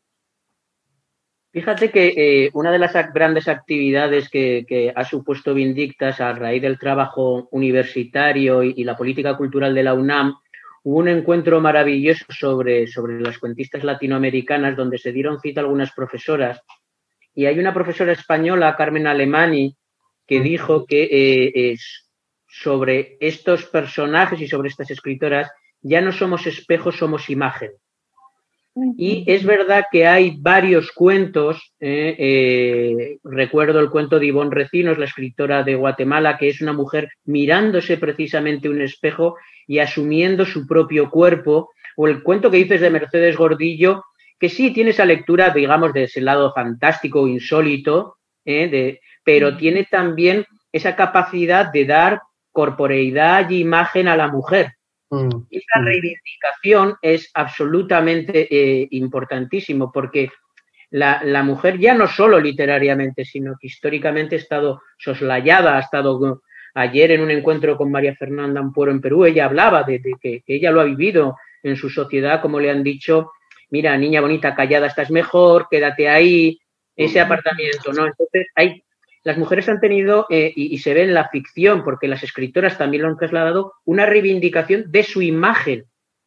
Fíjate que una de las grandes actividades que ha supuesto Vindictas a raíz del trabajo universitario y la política cultural de la UNAM, hubo un encuentro maravilloso sobre las cuentistas latinoamericanas donde se dieron cita algunas profesoras. Y hay una profesora española, Carmen Alemany, que dijo que sobre estos personajes y sobre estas escritoras ya no somos espejos, somos imagen. Y es verdad que hay varios cuentos, recuerdo el cuento de Ivonne Recinos, la escritora de Guatemala, que es una mujer mirándose precisamente un espejo y asumiendo su propio cuerpo, o el cuento que dices de Mercedes Gordillo, que sí tiene esa lectura, digamos, de ese lado fantástico, insólito, pero tiene también esa capacidad de dar corporeidad y imagen a la mujer. Esa reivindicación es absolutamente importantísimo, porque la mujer ya no solo literariamente, sino que históricamente ha estado soslayada, ha estado ayer en un encuentro con María Fernanda Ampuero en Perú, ella hablaba de que ella lo ha vivido en su sociedad, como le han dicho, mira, niña bonita, callada estás mejor, quédate ahí, ese apartamiento, ¿no? Entonces, las mujeres han tenido, y se ve en la ficción, porque las escritoras también lo han trasladado, una reivindicación de su imagen,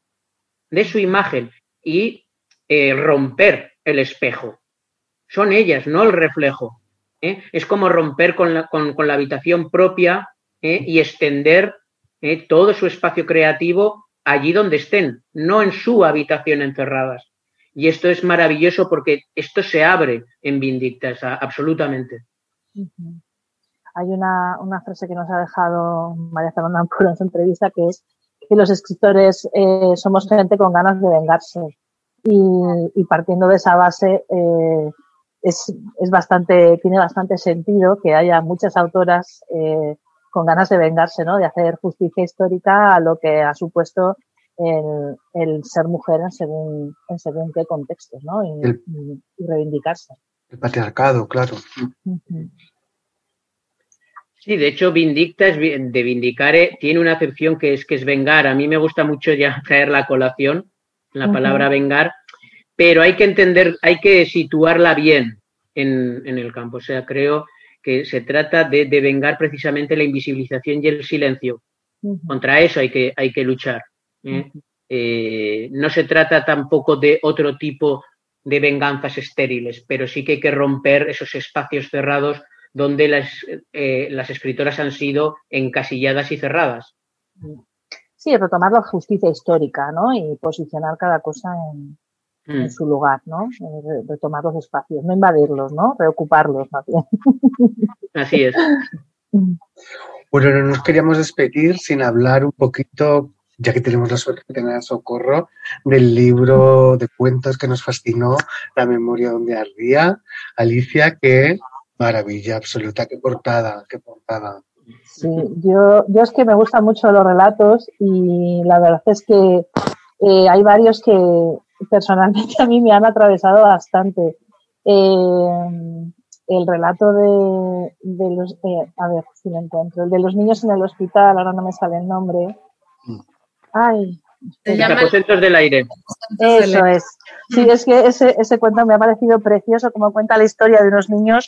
y romper el espejo. Son ellas, no el reflejo. Es como romper con la habitación propia y extender todo su espacio creativo allí donde estén, no en su habitación encerradas. Y esto es maravilloso porque esto se abre en Vindictas, absolutamente. Hay una frase que nos ha dejado María Fernanda Ampuero en su entrevista, que es que los escritores somos gente con ganas de vengarse. Y partiendo de esa base, tiene bastante sentido que haya muchas autoras con ganas de vengarse, ¿no? De hacer justicia histórica a lo que ha supuesto el ser mujer en según qué contextos, ¿no? Y reivindicarse. El patriarcado, claro. Uh-huh. Sí, de hecho, Vindicta de vindicare tiene una acepción que es vengar. A mí me gusta mucho ya traer la colación, la palabra vengar, pero hay que entender, hay que situarla bien en el campo. O sea, creo que se trata de vengar precisamente la invisibilización y el silencio. Contra eso hay que luchar. No se trata tampoco de otro tipo de venganzas estériles, pero sí que hay que romper esos espacios cerrados donde las escritoras han sido encasilladas y cerradas. Sí, retomar la justicia histórica, ¿no? Y posicionar cada cosa en su lugar, ¿no? Retomar los espacios, no invadirlos, ¿no? Reocuparlos, más bien. Así es. Bueno, no nos queríamos despedir sin hablar un poquito, ya que tenemos la suerte de tener a Socorro, del libro de cuentos que nos fascinó, La memoria donde ardía. Alicia, qué maravilla absoluta, qué portada, qué portada. Sí, yo es que me gustan mucho los relatos y la verdad es que hay varios que personalmente a mí me han atravesado bastante. El relato de los, a ver si lo encuentro, el de los niños en el hospital, ahora no me sale el nombre. Ay. Los aposentos del aire. Eso es. Sí, es que ese cuento me ha parecido precioso, como cuenta la historia de unos niños,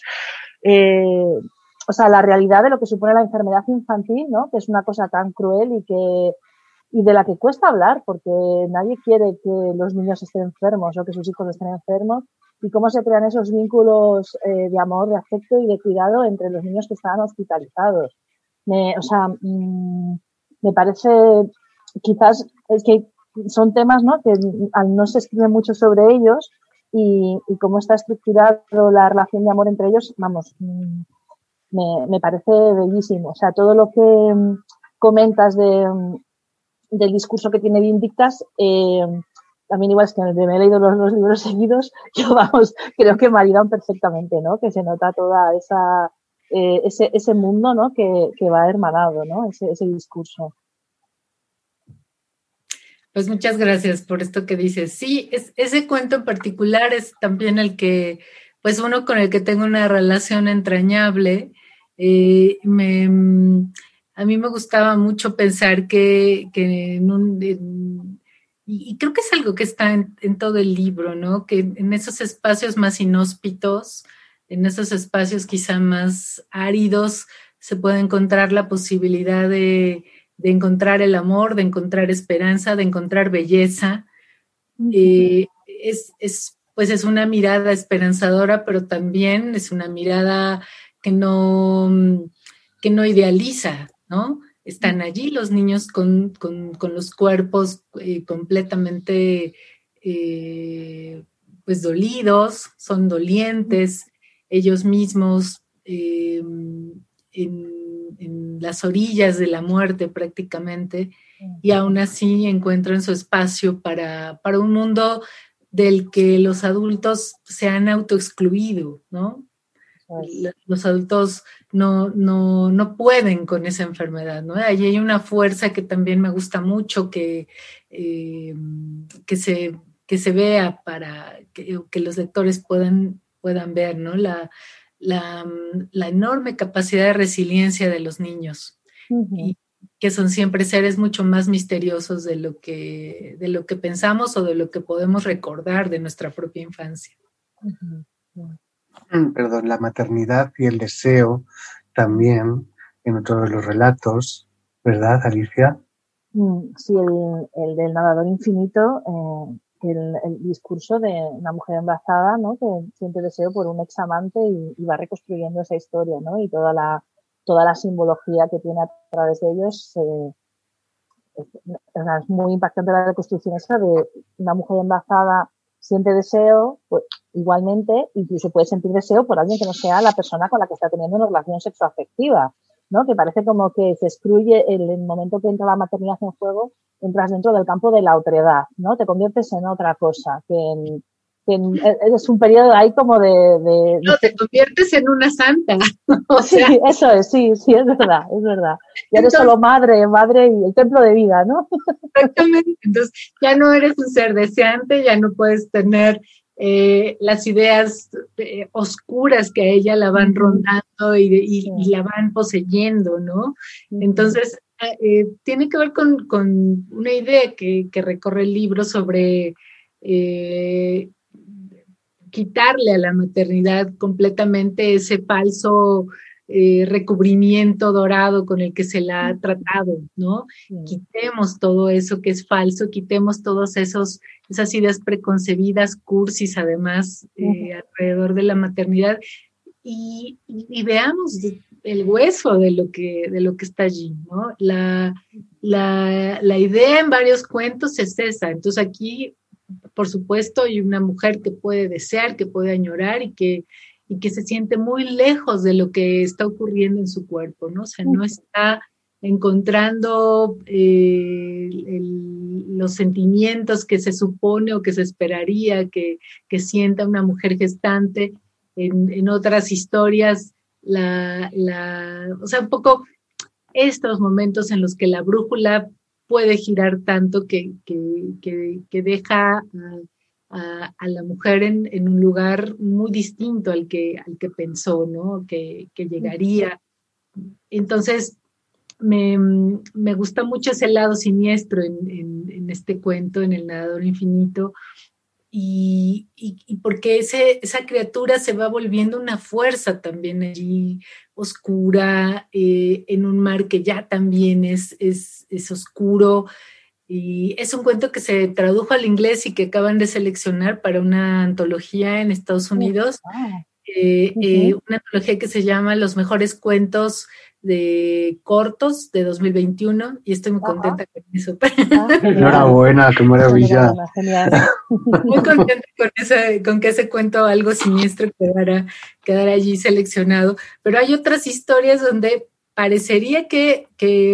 o sea, la realidad de lo que supone la enfermedad infantil, ¿no? Que es una cosa tan cruel y de la que cuesta hablar, porque nadie quiere que los niños estén enfermos o que sus hijos estén enfermos, y cómo se crean esos vínculos de amor, de afecto y de cuidado entre los niños que estaban hospitalizados. Me parece, quizás, es que son temas, ¿no? Que no se escribe mucho sobre ellos y cómo está estructurado la relación de amor entre ellos, vamos, me parece bellísimo. O sea, todo lo que comentas del discurso que tiene Vindictas, también igual es que me he leído los dos libros seguidos, yo vamos, creo que maridan perfectamente, ¿no? Que se nota toda ese mundo, ¿no? Que va hermanado, ¿no? Ese discurso. Pues muchas gracias por esto que dices. Sí, ese cuento en particular es también el que, pues uno con el que tengo una relación entrañable. A mí me gustaba mucho pensar que y creo que es algo que está en todo el libro, ¿no? Que en esos espacios más inhóspitos, en esos espacios quizá más áridos, se puede encontrar la posibilidad de encontrar el amor, de encontrar esperanza, de encontrar belleza. Pues es una mirada esperanzadora, pero también es una mirada que no idealiza, ¿no? Están allí los niños con los cuerpos completamente pues dolidos, son dolientes, ellos mismos en las orillas de la muerte prácticamente, y aún así encuentran su espacio para un mundo del que los adultos se han autoexcluido, ¿no? Los adultos no pueden con esa enfermedad, ¿no? Ahí hay una fuerza que también me gusta mucho que se vea para que los lectores puedan ver, ¿no? La enorme capacidad de resiliencia de los niños, y que son siempre seres mucho más misteriosos de lo que pensamos o de lo que podemos recordar de nuestra propia infancia. Perdón, la maternidad y el deseo también en otro de los relatos, ¿verdad, Alicia? Sí, el del nadador infinito, el discurso de una mujer embarazada, ¿no? Que siente deseo por un examante y va reconstruyendo esa historia, ¿no? Y toda la simbología que tiene a través de ellos. Es muy impactante la reconstrucción esa de una mujer embarazada siente deseo, pues igualmente, incluso puede sentir deseo por alguien que no sea la persona con la que está teniendo una relación sexoafectiva. ¿no? Que parece como que se excluye el momento que entra la maternidad en juego, entras dentro del campo de la otredad, ¿no? Te conviertes en otra cosa, es un periodo ahí como No, te conviertes en una santa. O sea, sí, eso es, sí, es verdad. Ya eres solo madre y el templo de vida, ¿no? Exactamente, entonces ya no eres un ser deseante, ya no puedes tener las ideas oscuras que a ella la van rondando y la van poseyendo, ¿no? Entonces, tiene que ver con una idea que recorre el libro sobre quitarle a la maternidad completamente ese falso recubrimiento dorado con el que se la ha tratado, ¿no? Quitemos todo eso que es falso, quitemos todas esas ideas preconcebidas, cursis además, alrededor de la maternidad y veamos el hueso de lo que está allí, ¿no? La idea en varios cuentos es esa. Entonces aquí, por supuesto, hay una mujer que puede desear, que puede añorar y que se siente muy lejos de lo que está ocurriendo en su cuerpo, ¿no? O sea, no está encontrando los sentimientos que se supone o que se esperaría que sienta una mujer gestante. En otras historias, o sea, un poco estos momentos en los que la brújula puede girar tanto que deja a la mujer en un lugar muy distinto al que pensó, ¿no? Que llegaría. Entonces, me gusta mucho ese lado siniestro en este cuento, en El nadador infinito, y porque esa criatura se va volviendo una fuerza también allí, oscura, en un mar que ya también es oscuro. Y es un cuento que se tradujo al inglés y que acaban de seleccionar para una antología en Estados Unidos, una antología que se llama Los mejores cuentos de cortos de 2021, y estoy muy contenta con eso. Enhorabuena, qué maravilla. Muy contenta con que ese cuento algo siniestro quedara allí seleccionado, pero hay otras historias donde parecería que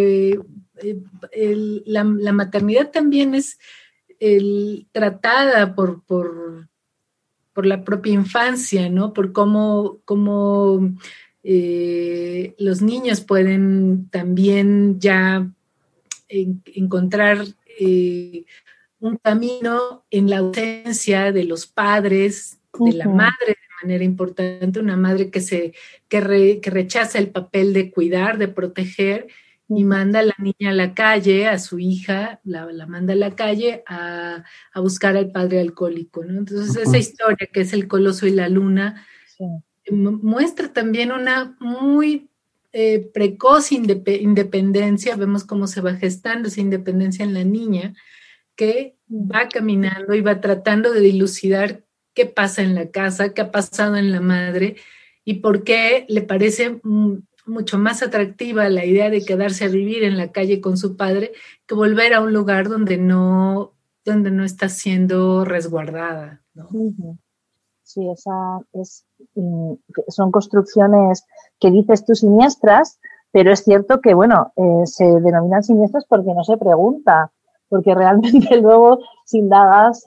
la maternidad también es tratada por la propia infancia, ¿no? Por cómo los niños pueden también ya encontrar un camino en la ausencia de los padres, de la madre de manera importante, una madre que rechaza el papel de cuidar, de proteger, y manda a la niña a la calle, a su hija, la manda a la calle a buscar al padre alcohólico, ¿no? Entonces esa historia que es El coloso y la luna muestra también una muy precoz independencia. Vemos cómo se va gestando esa independencia en la niña, que va caminando y va tratando de dilucidar qué pasa en la casa, qué ha pasado en la madre y por qué le parece mucho más atractiva la idea de quedarse a vivir en la calle con su padre que volver a un lugar donde no está siendo resguardada, ¿no? Sí, son construcciones que dices tú siniestras, pero es cierto que, bueno, se denominan siniestras porque no se pregunta, porque realmente luego, si indagas,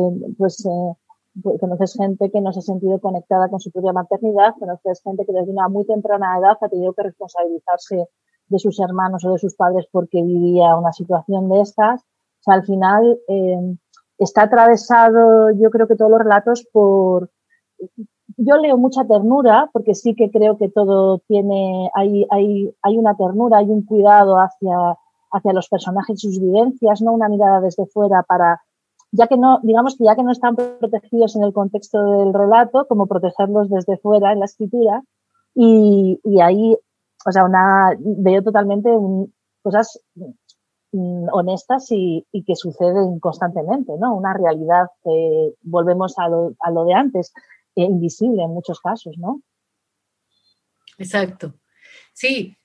conoces gente que no se ha sentido conectada con su propia maternidad, conoces gente que desde una muy temprana edad ha tenido que responsabilizarse de sus hermanos o de sus padres porque vivía una situación de estas. O sea, al final está atravesado, yo creo que todos los relatos yo leo mucha ternura, porque sí que creo que todo hay una ternura, hay un cuidado hacia los personajes y sus vivencias, no una mirada desde fuera ya que no están protegidos en el contexto del relato, como protegerlos desde fuera en la escritura, y ahí, o sea, veo totalmente cosas honestas y que suceden constantemente, ¿no? Una realidad que volvemos a lo de antes, invisible en muchos casos, ¿no? Exacto. Sí,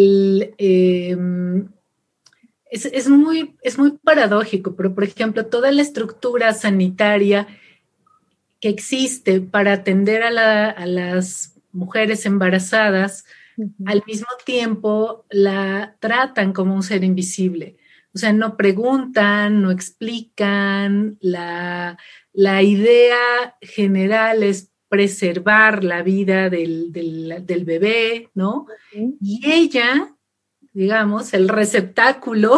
es muy paradójico, pero por ejemplo, toda la estructura sanitaria que existe para atender a las mujeres embarazadas al mismo tiempo la tratan como un ser invisible. O sea, no preguntan, no explican. La idea general es preservar la vida del bebé, ¿no? Y ella, digamos, el receptáculo,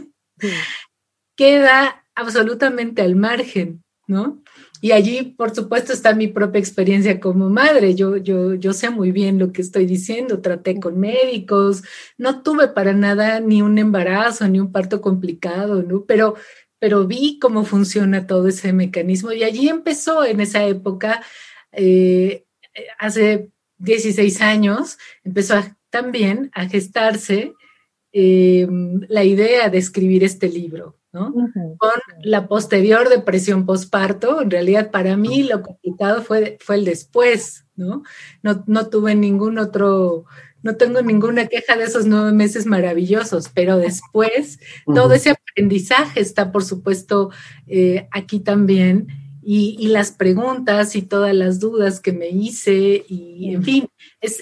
queda absolutamente al margen, ¿no? Y allí, por supuesto, está mi propia experiencia como madre. Yo sé muy bien lo que estoy diciendo. Traté con médicos, no tuve para nada ni un embarazo, ni un parto complicado, ¿no? Pero vi cómo funciona todo ese mecanismo. Y allí empezó en esa época, hace 16 años, empezó también a gestarse la idea de escribir este libro, ¿no? Con la posterior depresión posparto. En realidad, para mí lo complicado fue el después, ¿no? No tuve no tengo ninguna queja de esos 9 meses maravillosos, pero después todo ese aprendizaje está, por supuesto, aquí también, y las preguntas y todas las dudas que me hice, y en fin,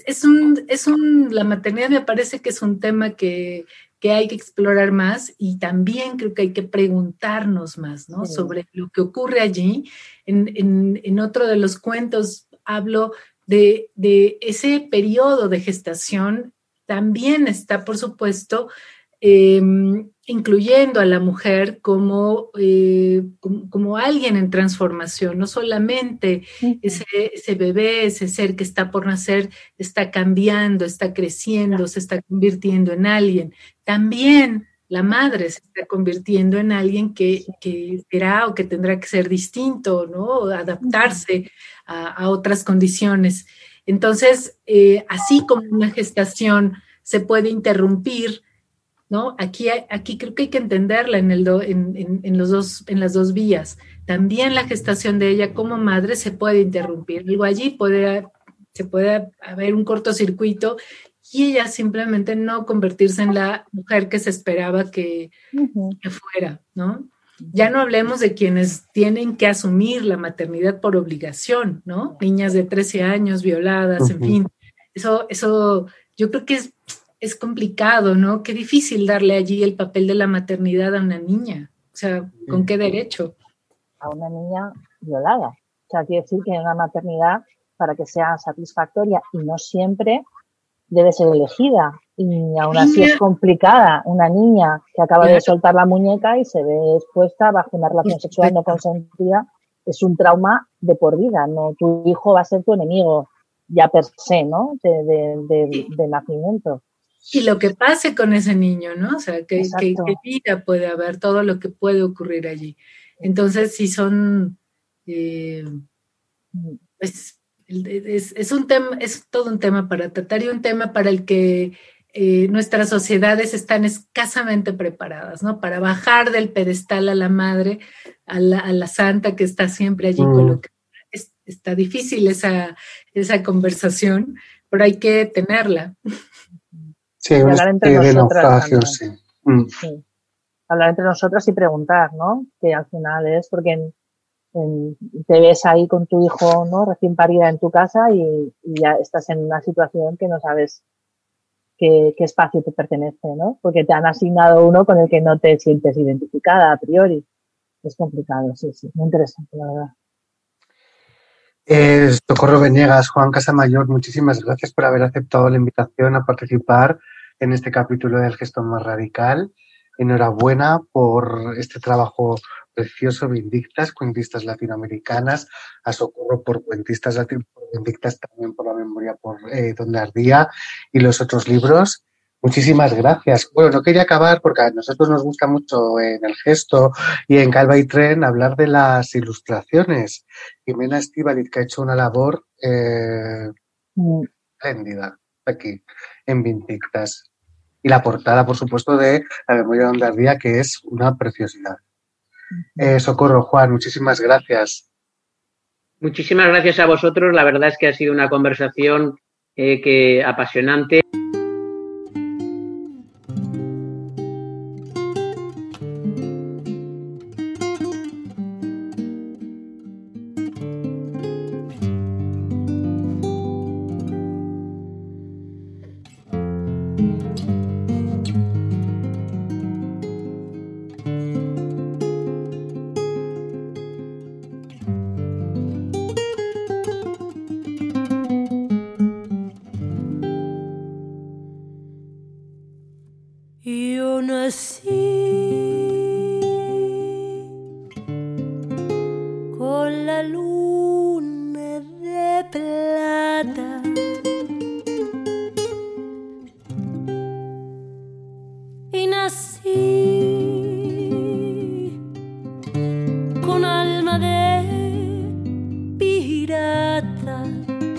la maternidad me parece que es un tema que hay que explorar más, y también creo que hay que preguntarnos más, ¿no? Sobre lo que ocurre allí. En otro de los cuentos hablo de ese periodo de gestación. También está, por supuesto, incluyendo a la mujer como alguien en transformación. No solamente ese bebé, ese ser que está por nacer, está cambiando, está creciendo, se está convirtiendo en alguien. También la madre se está convirtiendo en alguien que será o que tendrá que ser distinto, ¿no? Adaptarse a otras condiciones. Entonces, así como una gestación se puede interrumpir, ¿no? Aquí creo que hay que entenderla en las dos vías. También la gestación de ella como madre se puede interrumpir. Algo allí se puede haber un cortocircuito y ella simplemente no convertirse en la mujer que se esperaba que fuera, ¿no? Ya no hablemos de quienes tienen que asumir la maternidad por obligación, ¿no? Niñas de 13 años violadas, en fin. Eso yo creo que es complicado, ¿no? Qué difícil darle allí el papel de la maternidad a una niña. O sea, ¿con qué derecho? A una niña violada. O sea, quiere decir que una maternidad, para que sea satisfactoria, y no siempre debe ser elegida. Y aún así es complicada. Una niña que acaba de soltar la muñeca y se ve expuesta bajo una relación sexual no consentida, es un trauma de por vida. No, tu hijo va a ser tu enemigo ya per se, ¿no? De nacimiento. Y lo que pase con ese niño, ¿no? O sea, qué vida puede haber, todo lo que puede ocurrir allí. Entonces, sí son, es un tema, es todo un tema para tratar, y un tema para el que nuestras sociedades están escasamente preparadas, ¿no? Para bajar del pedestal a la madre, a la santa que está siempre allí colocada. Está difícil esa conversación, pero hay que tenerla. Sí, hablar entre nosotras también. Sí. Hablar entre nosotras y preguntar, ¿no? Que al final es porque te ves ahí con tu hijo, ¿no? Recién parida en tu casa y ya estás en una situación que no sabes qué espacio te pertenece, ¿no? Porque te han asignado uno con el que no te sientes identificada a priori. Es complicado, sí, muy interesante, la verdad. Socorro Venegas, Juan Casamayor, muchísimas gracias por haber aceptado la invitación a participar en este capítulo del Gesto Más Radical. Enhorabuena por este trabajo precioso, Vindictas, cuentistas latinoamericanas, a Socorro por cuentistas Vindictas, también por La memoria por Donde Ardía y los otros libros. Muchísimas gracias. Bueno, no quería acabar porque a nosotros nos gusta mucho en El Gesto y en Calva y Tren hablar de las ilustraciones. Jimena Estíbaliz, que ha hecho una labor espléndida aquí en Vindictas. Y la portada, por supuesto, de La memoria de Donde Ardía, que es una preciosidad. Socorro, Juan, muchísimas gracias. Muchísimas gracias a vosotros. La verdad es que ha sido una conversación apasionante. Yo nací con la luna de plata, y nací con alma de pirata.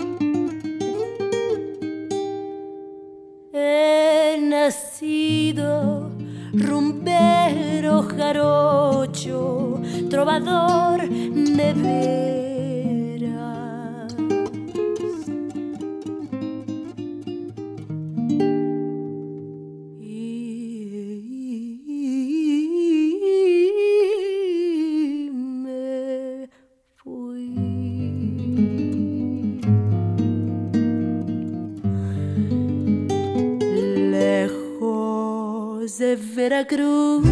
He nacido rumbero, jarocho, trovador de veras. Y me fui. Lejos de Veracruz,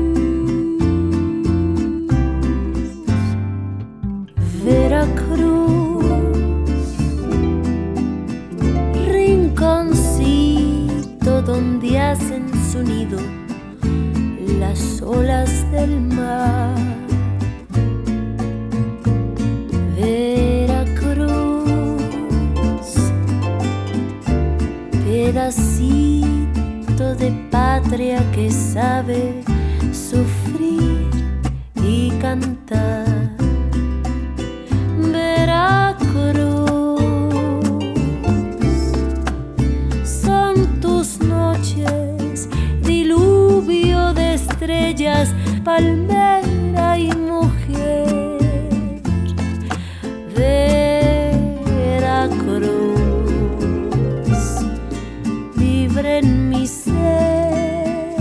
rinconcito donde hacen su nido las olas del mar. Veracruz, pedacito de patria que sabe sufrir y cantar. Veracruz, son tus noches, diluvio de estrellas, palmera y mujer. Veracruz, vibra en mi ser.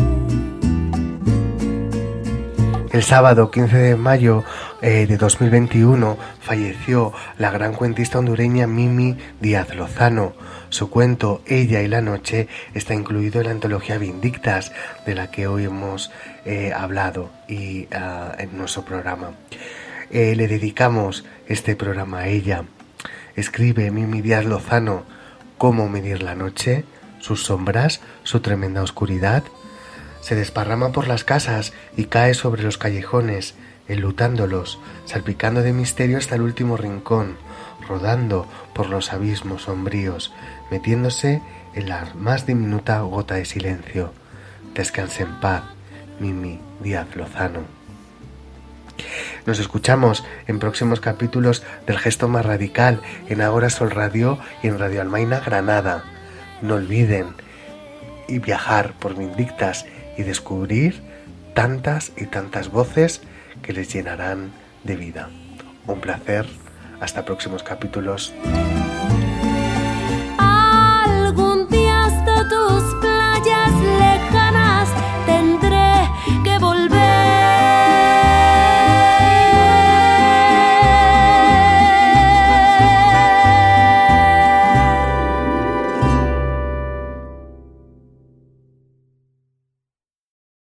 El sábado 15 de mayo de 2021 falleció la gran cuentista hondureña Mimi Díaz Lozano. Su cuento Ella y la noche está incluido en la antología Vindictas, de la que hoy hemos hablado y en nuestro programa. Le dedicamos este programa a ella. Escribe Mimi Díaz Lozano: ¿cómo medir la noche? Sus sombras, su tremenda oscuridad. Se desparrama por las casas y cae sobre los callejones, enlutándolos, salpicando de misterio hasta el último rincón, rodando por los abismos sombríos, metiéndose en la más diminuta gota de silencio. Descanse en paz, Mimi Díaz Lozano. Nos escuchamos en próximos capítulos del Gesto Más Radical, en Agora Sol Radio y en Radio Almaina Granada. No olviden y viajar por Vindictas y descubrir tantas y tantas voces que les llenarán de vida. Un placer. Hasta próximos capítulos.